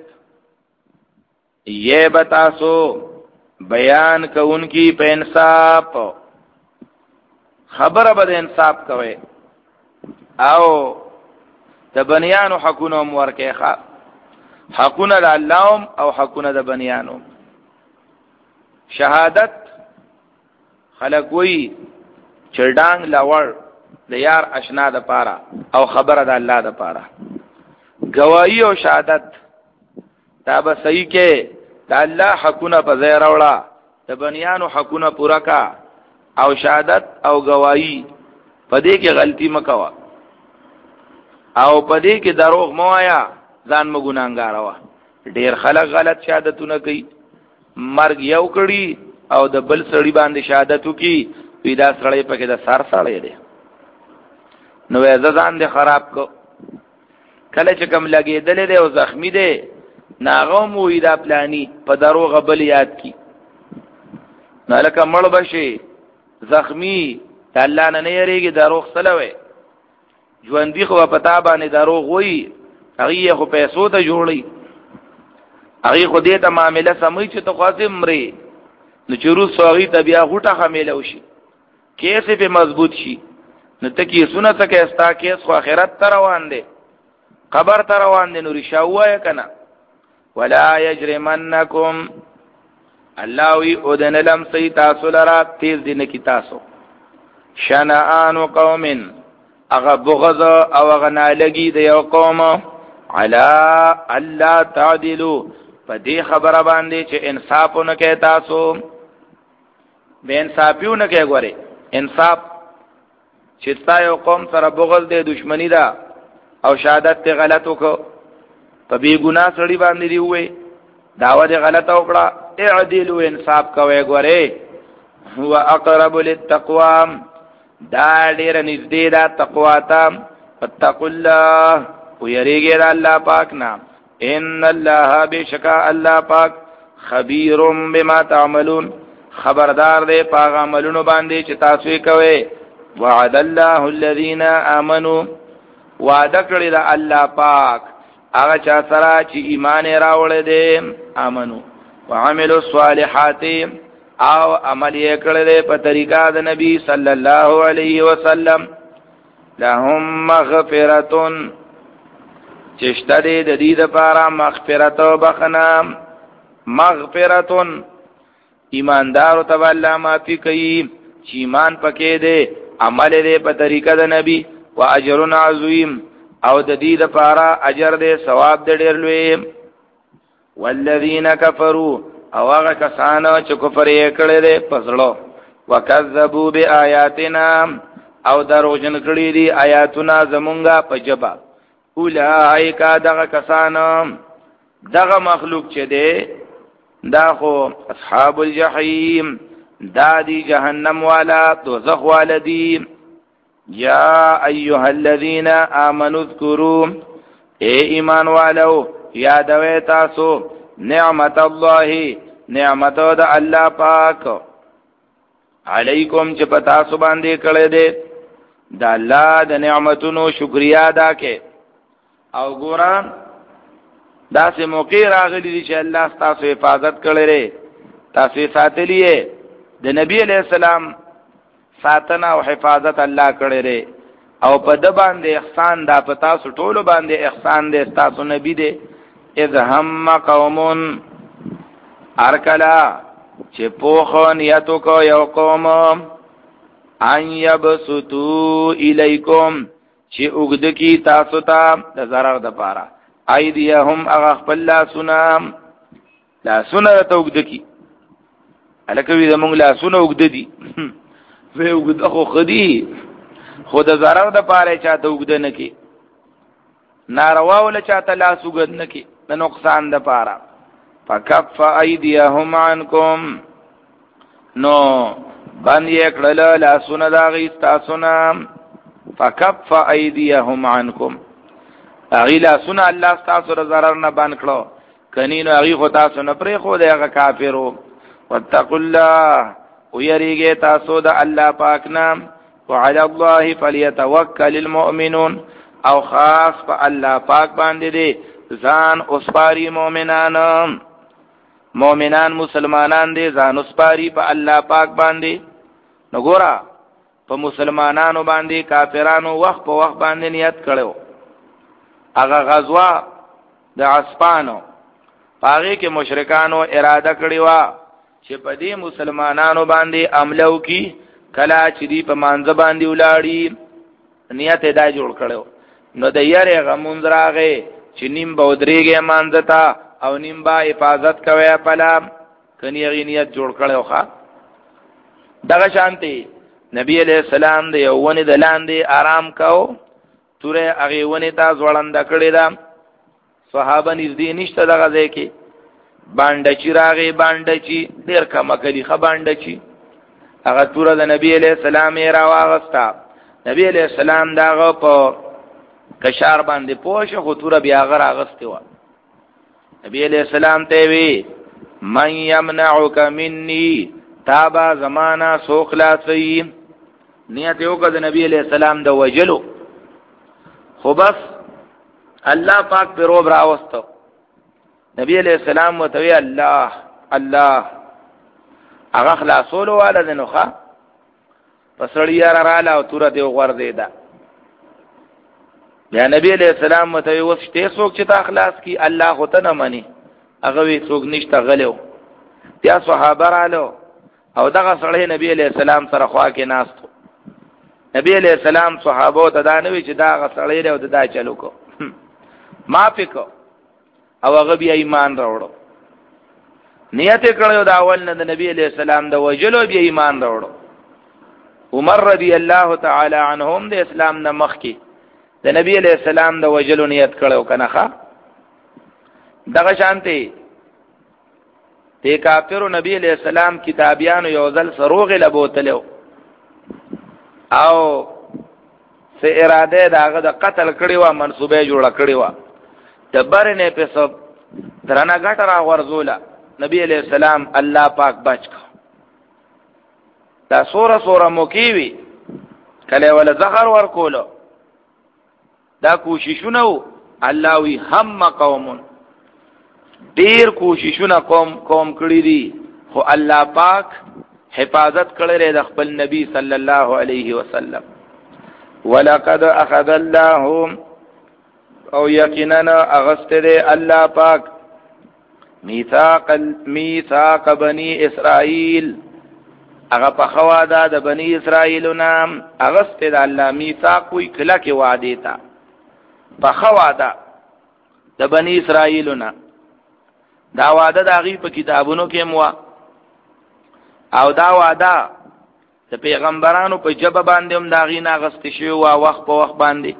یہ بتاسو بیان کوونکی په انصاف خبره به انصاف کوي او د بنیانو حقونه مور کې حقونه د الله او حقونه د بنیانو شهادت خلق وی چړډانګ لاور د یار آشنا د پاره او خبره د الله د پاره گواہی او شهادت دا به صحیح کې د الله حقونه په ځای راوړه د بنیانو حقونه پورا کا او شهادت او گواہی په دې کې غلطي مکوا او په دې کې دروغ مو آیا ځان مو ګناګار وا ډیر خلک غلط شهادتونه کوي مرګ یو کړي او د بل سړي باندې شهادت وکي پیدا سړی پکې د سر سړی دی نو ځان دې خراب کو کله چې کم لګېدل دی او زخمی دی ناغم وی دا پلانی په دروغ بل یاد کی نه لکه مړ بشي زخمی الله نه نه یریږي دروغ سلوي ژوندۍ خو په تا باندې دروغ وی هغه خو پیسو ته جوړي هغه خو دې ته معاملې سموي چې تو قاسم مري نو چرو سوغي ته بیا غټه خمیلو شي کیسه په مضبوط شي نو ته کی سنت کې استا کیس خو اخرت تر روان دي قبر تر روان دي نو رشاوه کنه ولا یجرمنکم الله وی اذن لم سی تاسو لرا تیز دین کی تاسو شنآن قوم اغا بغض او اغا نالگی د یو قوم علا الله تعدلوا په دې خبره باندې چې انصافونه کوي تاسو به انصافیونه کوي غوري انصاف چې تا یو قوم سره بغض دی دشمنی ده او شهادت ته غلط وکړه په بی ګناه سړي باندې دی وې داوا دې غلط وکړه اعدلوا انصاف کوي غوري هو اقرب للتقوى دا ډیر نږدې ده تقوا ته فتقوا الله ويریږي الله پاک نام ان الله بشکا الله پاک خبير بما تعملون خبردار دی پاک عملونو باندې چې تاسو یې کوي وعد الله الذين امنوا وعده کړی دا الله پاک هغه چا سره چې ایمان راوړل دي امنو وعملوا الصالحات او عمل یې کړل په طریقه د نبی صلی الله علیه وسلم لهم مغفرة چشتری د دې لپاره مغفرت او بخنه مغفرت ایماندار او تبلا معافی کوي چې ایمان پکې دی عمل دې په طریقه د نبی واجر عظیم او د دې لپاره اجر دې ثواب دې ډېر لوی والذین کفروا او هغه کسان چې کفر یې کړی دی پسړو وکذبوا بیااتنا او دروژن کړی دي آیاتنا زمونږه په جبا اولئک دغه کسان دغه مخلوق چې دی دا خو اصحاب الجحیم دا دی جهنم والا دوزخ والدی یا ایها الذین آمنوا اذکروا اے ایمان والو یادوي تاسو نعمت الله نعمت د الله پاک علیکم چې پتا سو باندې کړه دې د الله د نعمتونو شکریا ادا کې او ګوران دا سه موقع راغلی دي چې الله تاسو حفاظت کړي لري تاسو ساتلی د نبی علیہ السلام ساتنه او حفاظت الله کړي لري او په د باندې احسان دا پتا سو ټولو باندې احسان دې تاسو نبی دې اذ هم قوم ارکلا چې پوخو نیتو کو یو قوم ان یبسطو الیکم چې وګد کی تاسو ته د zarar د پاره ایدیهم اغه خپل لا سنام لا سنه ته وګد کی الکوی زمونږ لا سنه وګد دي وې وګد خو خدي خود zarar د پاره چاته وګد نه کی ناروا ول چاته لا سوګد نه کی د نقصان د پاره فکف ایدیهم عنکم نو باندې کړل لا سن دا غي تاسو نام فکف ایدیهم عنکم اغیلا سن الله تاسو ر zarar نه باندې کړو کني نو اغي خو تاسو نه پرې خو دغه کافرو واتقوا الله ويریږي تاسو د الله پاک نام وعلى الله فليتوكل المؤمنون او خاص په الله پاک باندې دي ځان اوسپاری مؤمنان مؤمنان مسلمانان دي ځان اوسپاری په الله پاک باندې نګورا په مسلمانانو باندې کافرانو وخت په وخت باندې نیت کړو هغه غزوه د عصفانو هغه کې مشرکانو اراده کړی و چې په دې مسلمانانو باندې عمله وکي کلا چې دی په مانځ باندې ولاړی نیت دا جوړ کړو نو د یاره غمون راغې چې نیم بودریږي مانځتا او نیم با حفاظت کوي پلا کني غنیت جوړ کړو ښا دغه شانتي نبی علیہ السلام د یوونه د لاندې آرام کاو توره هغه ونه تا ځوړند کړی دا صحابه نږدې نشته دغه ځای کې باندې چې راغې باندې چې ډیر کما کلی خ باندې چې هغه توره د نبی علیہ السلام یې راوغستا نبی علیہ السلام داغه په کشار باندې پوښه خو توره بیا غره اغسته و نبی علیہ السلام ته وی من یمنعک مني تابا زمانہ سوخلاصی نیت یو کده نبی علیہ السلام د وجلو خو بس الله پاک پر روب راوستو نبی علیہ السلام متوی الله الله هغه خلاصولو والا دنوخه پسړی را رااله او تور دی غورځیدا بیا نبی علیہ السلام متوی وسته څوک چې تا اخلاص کی الله هوته نه مني هغه وی څوک نشته غلو بیا صحابه رالو او دغه سړی نبی علیہ السلام سره خوا کې ناستو نبی علیہ السلام صحابو ته دا نوی چې دا غسړی دی او دا چلو کو ما پکو او هغه بیا ایمان راوړو نیت کړو دا اول نه د نبی علیہ السلام د وجلو بیا ایمان راوړو عمر رضی الله تعالی عنهم د اسلام نه مخکي د نبی علیہ السلام د وجلو نیت کړو کنه ښا دغه شانتي ته کافر نبی علیہ السلام کتابیانو یو ځل سروغ لبوتلو او سه اراده داغه د قتل کړي وا منسوبه جوړه کړي وا تبرنه په سب درنه غټ را ورزولا نبی علیہ السلام الله پاک بچ کو دا سوره سوره موکیوي کله ول زهر ور کولو دا کوششونه الله وی هم قوم ډیر کوششونه قوم قوم کړی دي خو الله پاک حفاظت کړی د خپل نبی صلی الله علیه وسلم ولقد اخذ الله او یقینا اغستر الله پاک میثاق میثاق بنی اسرائیل هغه په خواده د بنی اسرائیل نام اغستر الله میثاق وی کله کې وعده تا په خواده د بنی اسرائیل نام دا وعده د هغه په کتابونو کې مو او دا وعده د پیغمبرانو په جبه باندې هم دا غي ناغست شي او وخت په وخت باندې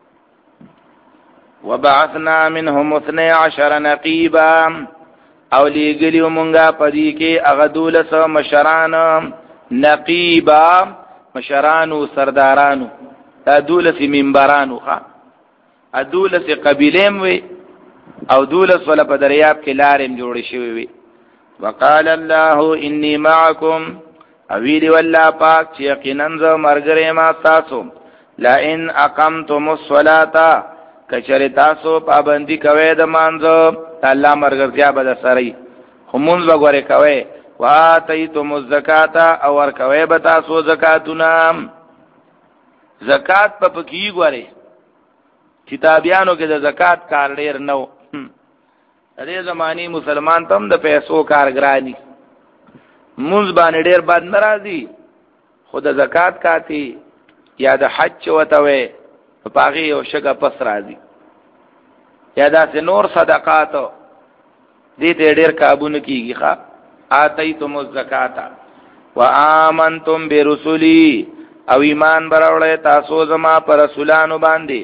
وبعثنا منهم اثني عشر نقيبا او لګلیو مونږه پدې کې هغه دولس مشران نقيبا مشرانو سردارانو دا دولس منبرانو ښا ادولس قبیلېم وي او دولس ولا په دریاب کې لارم جوړ شوی وي وقال الله اني معكم اویلی والله پاک چې یقینا زه مرګره ما تاسو لا ان اقمتم الصلاه کچره تاسو پابندي کوي د مانځو الله مرګرتیا به سره همون وګوره کوي واتیتم الزکات او ور کوي به تاسو زکاتونه زکات په پکی ګوره کتابیانو کې د زکات کار ډیر نو دې زمانی مسلمان تم د پیسو کارګرانی مونږ باندې ډیر بد ناراضي خود زکات کاتی یا د حج وتوي په پاغي او شګه پس راځي یا د نور صدقات دې ته ډیر کابونه کیږي ښا اتیتم الزکات وآمنتم برسلی او ایمان براوړې تاسو زما پر رسولانو باندې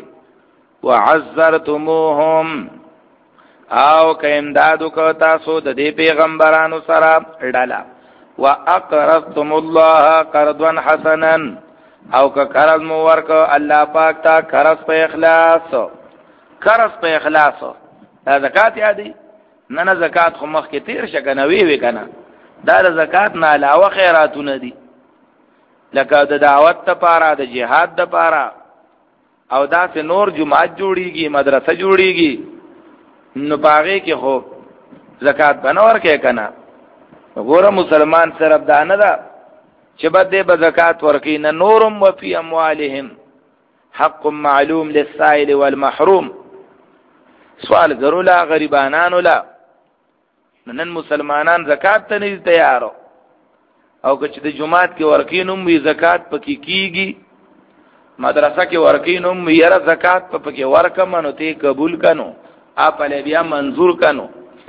وعزرتموهم او که امدادو که تاسو د دې پیغمبرانو سره ډالا واقرضتم الله قرضا حسنا او که قرض مو ورک الله پاک تا قرض په اخلاص قرض په اخلاص دا زکات یادي نه نه زکات خو مخ کې تیر شګنه وی وی کنه دا د زکات نه علاوه خیراتونه دي لکه د دعوت لپاره د جهاد لپاره او دا سه نور جمعات جوړیږي مدرسه جوړیږي نو باغې کې خو زکات بنور کې کنه وګوره مسلمان صرف دا نه ده چې بده به زکات ورکې نه نورم وفي اموالهم حق معلوم للسائل والمحروم سوال ګرولا غریبانانو لا نن مسلمانان زکات ته نه تیارو او که چې د جمعات کې ورکینوم وی زکات پکې کیږي مدرسه کې ورکینوم وی را زکات پکې ورکم نو ته قبول کنو آپ علی بیا منظور کنو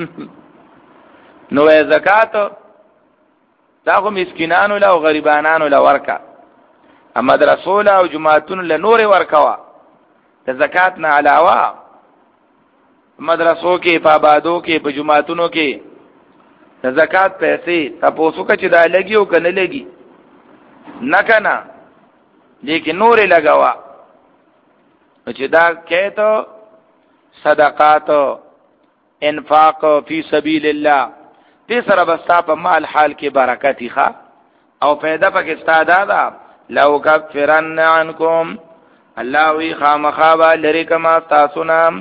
نو زکات دا خو مسکینانو له او غریبانانو له ورکا اما در رسول او جماعتون له نور ورکوا د زکات نه علاوه مدرسو کې په آبادو کې په جماعتونو کې د زکات پیسې تاسو که چې دا لګي او کنه لګي نه کنه لیکن نور لګوا چې دا کېته صدقات انفاق فی سبیل الله دې سره بستا په مال حال کې برکت ښه او پیدا پکې استاده ده لو کفرن عنکم الله وی خامخابا لری کما تاسو نام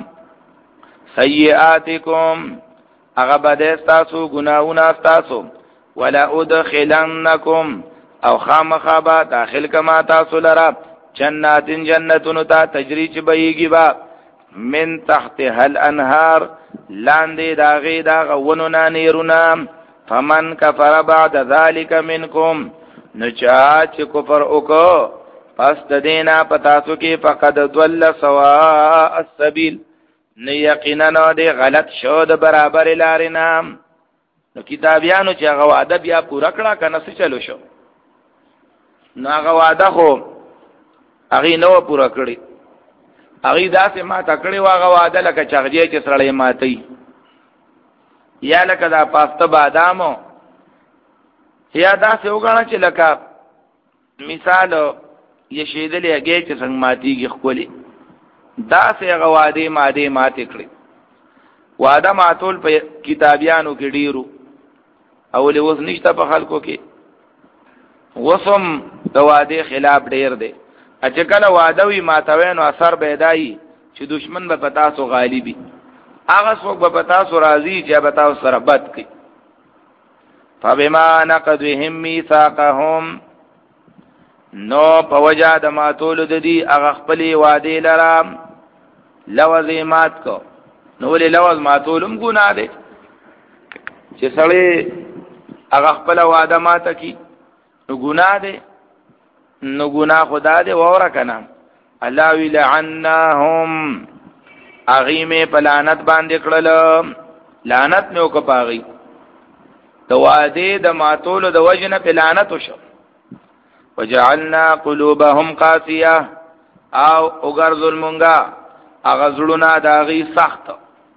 سیئاتکم هغه بده تاسو ګناونه تاسو ولا ادخلنکم او خامخابا داخل کما تاسو لرا جناتین جنتون تا تجری چ بهیږي با من تحت هل انهار لاندې داغه دا غونونه نیرونه فمن کفر بعد ذلك منکم نچا چې کفر وکړو پس د دینا پتاسو کې فقد ضل سواء السبيل نه یقینا نه دی غلط شو د برابر لارې نام نو کتابیانو چې هغه وعده بیا پورا کړه کنه څه چلو شو نو هغه وعده خو هغه نو پورا کړی هغه داسې ما تکړه واغه وعده لکه چغجې چې سړی ماتي یا لکه دا پاسته بادامو یا داسې وګڼه چې لکه مثال یشیدلې هغه چې څنګه ماتيږي خولي داسې هغه وعده ماده ماته کړی وعده ماتول په کتابیانو کې ډیرو او له اوس نشته په خلکو کې وسم د وعده خلاف ډیر دی چې کله وعده وي ماتوي نو اثر پیدایي چې دشمن به پتا سو غالبي هغه څوک به پتا سو راضي چې به تاسو سره بد کوي فبما نقضهم ميثاقهم نو په وجه د ماتول د دې هغه خپل وعده لرام لوازمات کو نو له لوز ماتولم ګناه ده چې سړی هغه خپل وعده ماته کی نو ګناه ده نو ګناه خدا دې وره کنه الله وی لعنهم اغیمه پلانت باندې کړل لعنت نو کو پاغي توادې د ماتول د وجنه پلانت وشو وجعلنا قلوبهم قاسيه او وګرځول مونږه هغه زړونه داغي سخت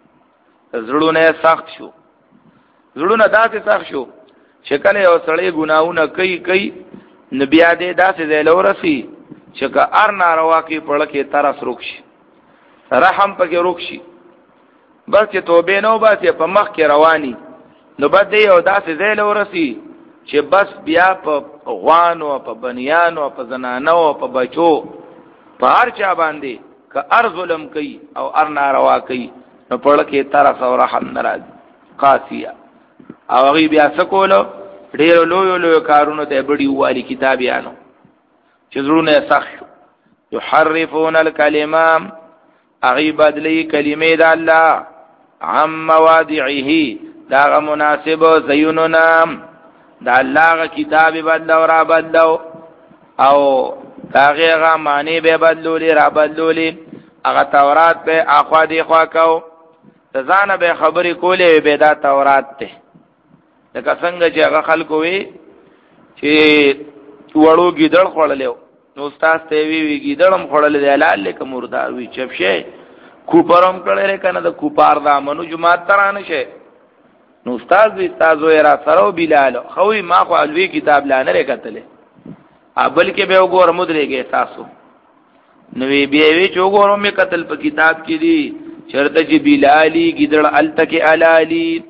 زړونه سخت شو زړونه داسې سخت شو چې کله یو سړی ګناونه کوي کوي نبی دې داسې زلورسي چې که ار ناروا کې پړ کې ترس روکشي رحم پکې روکشي بس چې توبه نو باسي په مخ کې رواني نو بد دی او داسې زلورسي چې بس بیا په غوانو په بنیانو په زنانو په بچو په هر چا باندې که ار ظلم کوي او ار ناروا کوي نو پړ کې ترس او رحم ناراض قاسیه او غي بیا سکولو ډیر لوی لوی کارونه ته بډي والی کتابيانو چې زړونه سخت يحرفون الكلمه اغي بدلی کلمې د الله عم مواضعه دا مناسب زيوننا دا الله کتاب بدلو را بدلو او هغه هغه معنی به بدلولې را بدلولې هغه تورات به اخوا دی خوا کو ځان به خبرې کولې به دا تورات ته لکه څنګه چې هغه خلکو وي چې وړو ګیدړ خړلې نو استاد ته وی وی ګیدړم خړلې دی حلال لیک مردار وی چپشه کوپرم کړل کنه د کوپار دا منو جمعه ترانه شه نو استاد وی استاد وی را سره بلال خوې ما خو الوی کتاب لانه رکتلې ابل کې به وګور مدريږي تاسو نو وی بیا وی چې وګورم می قتل په کتاب کې دي شرط چې بلالی ګیدړ التکی علالی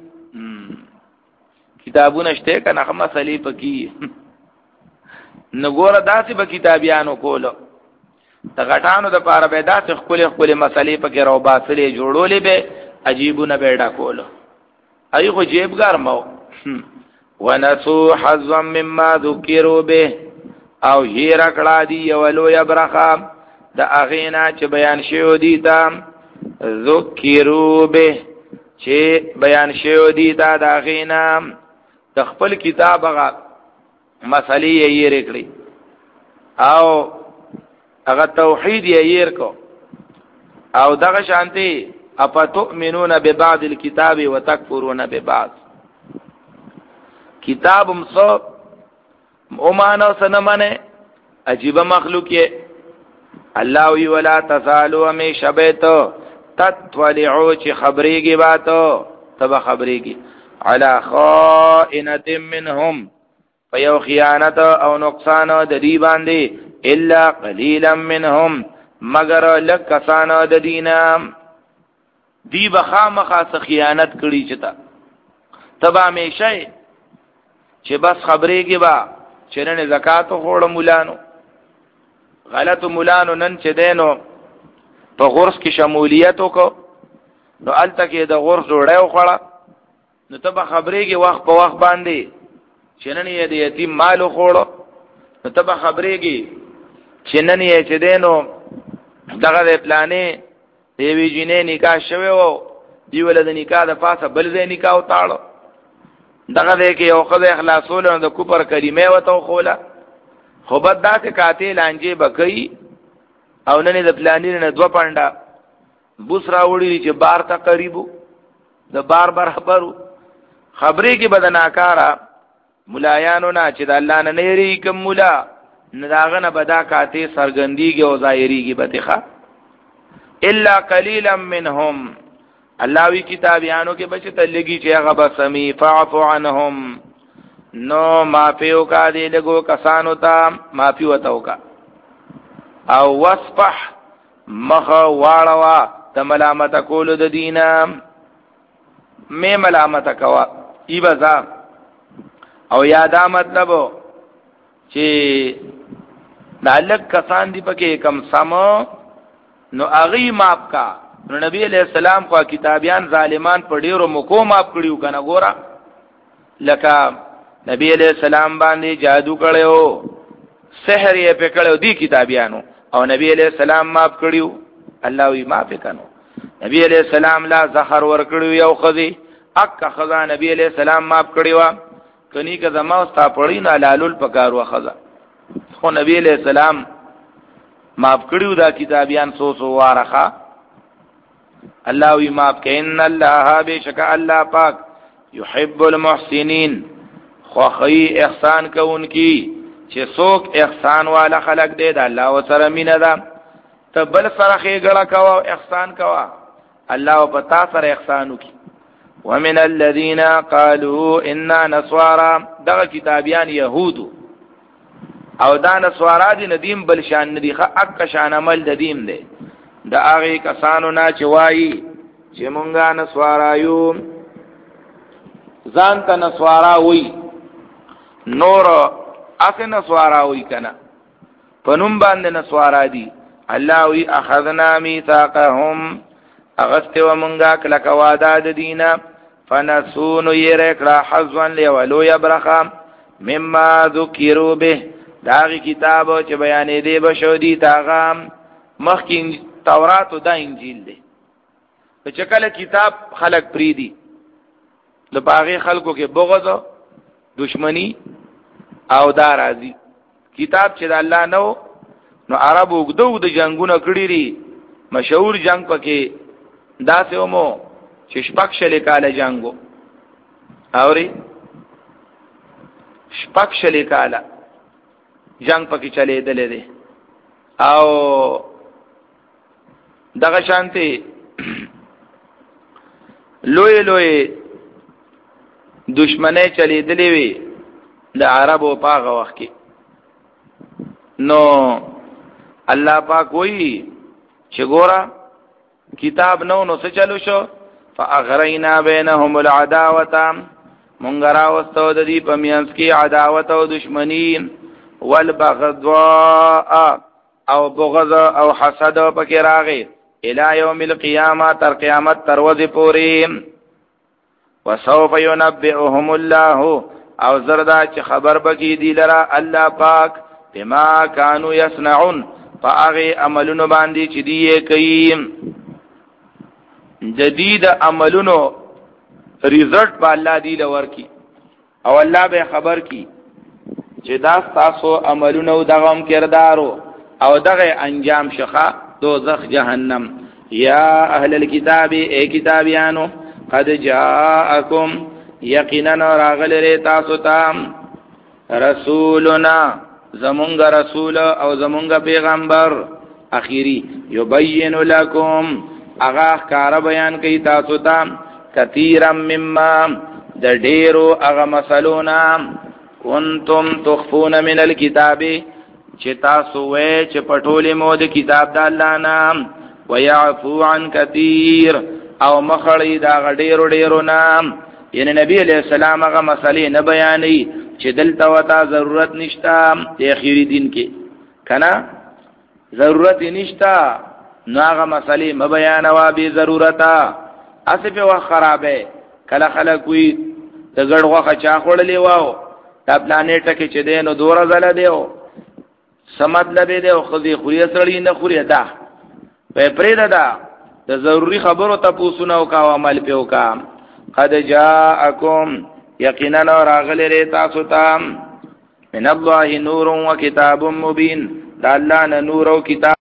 کتابونه شته کنه هم مسلې پکې نګور داسې به کتابیانو کولو د غټانو د پاره به داسې خپل خپل مسلې پکې راو باسلې جوړولې به عجیبونه به ډا کولو ای خو جیبګار مو ونسو حظا مما ذکروا به او هیر کړه دی ولو یبرخا د اغینا چې بیان شوی دی تا ذکروا به چې بیان شوی دی تا د اغینا د خپل کتاب هغه مسلې یې رکړي او هغه توحید یې کو او دغه شانتي افتؤمنون ببعض الكتاب وتكفرون ببعض کتاب مصو اومانو سنمنه عجیب مخلوق یې الله وی ولا تزالوا می شبیتو تطلعوا چې خبرېږي باتو تبا خبرېږي على خائنه منهم فيو خیانت او نقصان د دی باندې الا قليلا منهم مگر لکسان د دینام دی بخامخه خیانت کړي چتا تبا همیشه چې بس خبرېږي با چې نن زکات خوړ مولانو غلط مولانو نن چې دینو په غرس کې شمولیت وکړو نو الته کې د غرس جوړیو خړه نو تبا خبرېږي وخت په وخت باندې چې نن یې د یتیم مال خوړو نو تبا خبرېږي چې نن یې چې دینو دغه د پلانې دیوی جنې نکاح شوی وو دی ول د نکاح د پاسه بل ځای نکاح وتاړو دغه دې کې یو خدای اخلاصول نو د کوپر کلمې وته خوله خو بد داسې کاته لانجه بکئی او نن د پلانین نه دو پانډا بوس راوړي چې بار ته قریبو د بار بار خبرو خبرې کې بدناکارا ملایانو نه چې د الله نه نېری کوم مولا نداغه نه بدا کاته سرګندیږي او ظاهریږي بتخا الا قليلا منهم الله وی کتابیانو کې بچ تلګي چې هغه بسمی فاعفو عنهم نو معافیو کا دی لګو کسانو ته معافی وتاو کا او وصفح مخ واړوا ته ملامت کول د دینه مې ملامت کوا ای بزا او یادا مطلب چې دالک کسان دی پکې کم سمو نو اغي ماپ کا نو نبی علیہ السلام خو کتابیان ظالمان په ډیرو مکو ماپ کړیو کنه ګورا لکه نبی علیہ السلام باندې جادو کړو سحر یې په کړو دی کتابیانو او نبی علیہ السلام ماپ کړیو الله وی ماپ کنو نبی علیہ السلام لا زهر ور کړیو یو خذي اک خذا نبی علیہ السلام ماپ کړیو کني که زما استا پړی نه لالول پکارو خذا خو نبی علیہ السلام ماف کړیو دا کتابیان سو سو وارخه الله وی ماف کین الله بشک الله پاک يحب المحسنین خوخی احسان کوونکی چې څوک احسان والا خلق دی دا الله وسره مینه ده ته بل سره خېګړه کوا احسان کوا الله په تا سره احسان وکي ومن الذين قالوا اننا نصارى دغه کتابیان يهودو او دا نسوارا دی ندیم بل شان ندی خا اک شان عمل ددیم دی دا هغه کسانو نه چوي چې مونږه نسوارا یو ځان ته نسوارا وای نور اته نسوارا وای کنه پنوم باندې نسوارا دی الله وی اخذنا میثاقهم اغستو مونږه کله کوادا د دینه فنسون یرکړه حظن لولو یبرخه مما ذکروا به داغی کتاب چې بیانې دی بشو دی تاغام مخکې تورات او د انجیل دی چې کله کتاب خلق پری دی د باغی خلکو کې بغض دشمنی او دا راځي کتاب چې د الله نو نو عربو وګدو د جنگونه کړی ری مشهور جنگ پکې داسې ومو چې شپږ شلې کاله جنگو اوري شپږ شلې کاله جنگ پکې چلے دلې دي او دغه شانتي لوی لوی دشمنه چلے دلې وي د عربو پاغه وخت کې نو الله پاک وایي چې ګورا کتاب نو نو څه چلو شو فاغرینا بینهم العداوه مونږ راوستو د دې په میانس کې عداوت او دشمنی والبغضاء او بغض او حسد پکې راغی الی یوم القیامه تر قیامت تر ورځې پورې وسوف ينبئهم الله او زردا چې خبر بکی دی لرا الله پاک بما كانوا يصنعون فاغي عملونو باندې چې دی کوي جدید عملونو ریزلټ با الله دی لور کی او الله به خبر کی چې دا تاسو عملونه او دغه کردارو او دغه انجام شخه دوزخ جهنم یا اهل الكتاب ای کتابیانو قد جاءکم یقینا راغله تاسو ته رسولنا زمونږ رسول او زمونږ پیغمبر اخیری یبین لکم اغا کار بیان کوي تاسو ته کثیرا مما د ډیرو اغا مسلونا کنتم تخفون من الكتاب چې تاسو وې چې پټولې مو د کتاب د الله نام ويعفو عن كثير او مخړی دا غډیرو ډیرو نام یعنی نبی علیہ السلام هغه مسلې نه بیانې چې دلته وتا ضرورت نشتا د اخیری دین کې کنا ضرورت نشتا نو هغه مسلې م بیانوا به ضرورتا اسفه وا خرابه کله خلک وی د ګړغه چا خړلې واو دا پلانټ کې چې دینو دوره زله دیو سمد لبه دی او خذي خوري سړی نه خوري دا په پرې دا د ضروری خبرو ته پوښتنه او کا عمل په وکا قد جاءکم یقینا راغله ری تاسو ته من الله نور و کتاب مبین دا الله نه نور او کتاب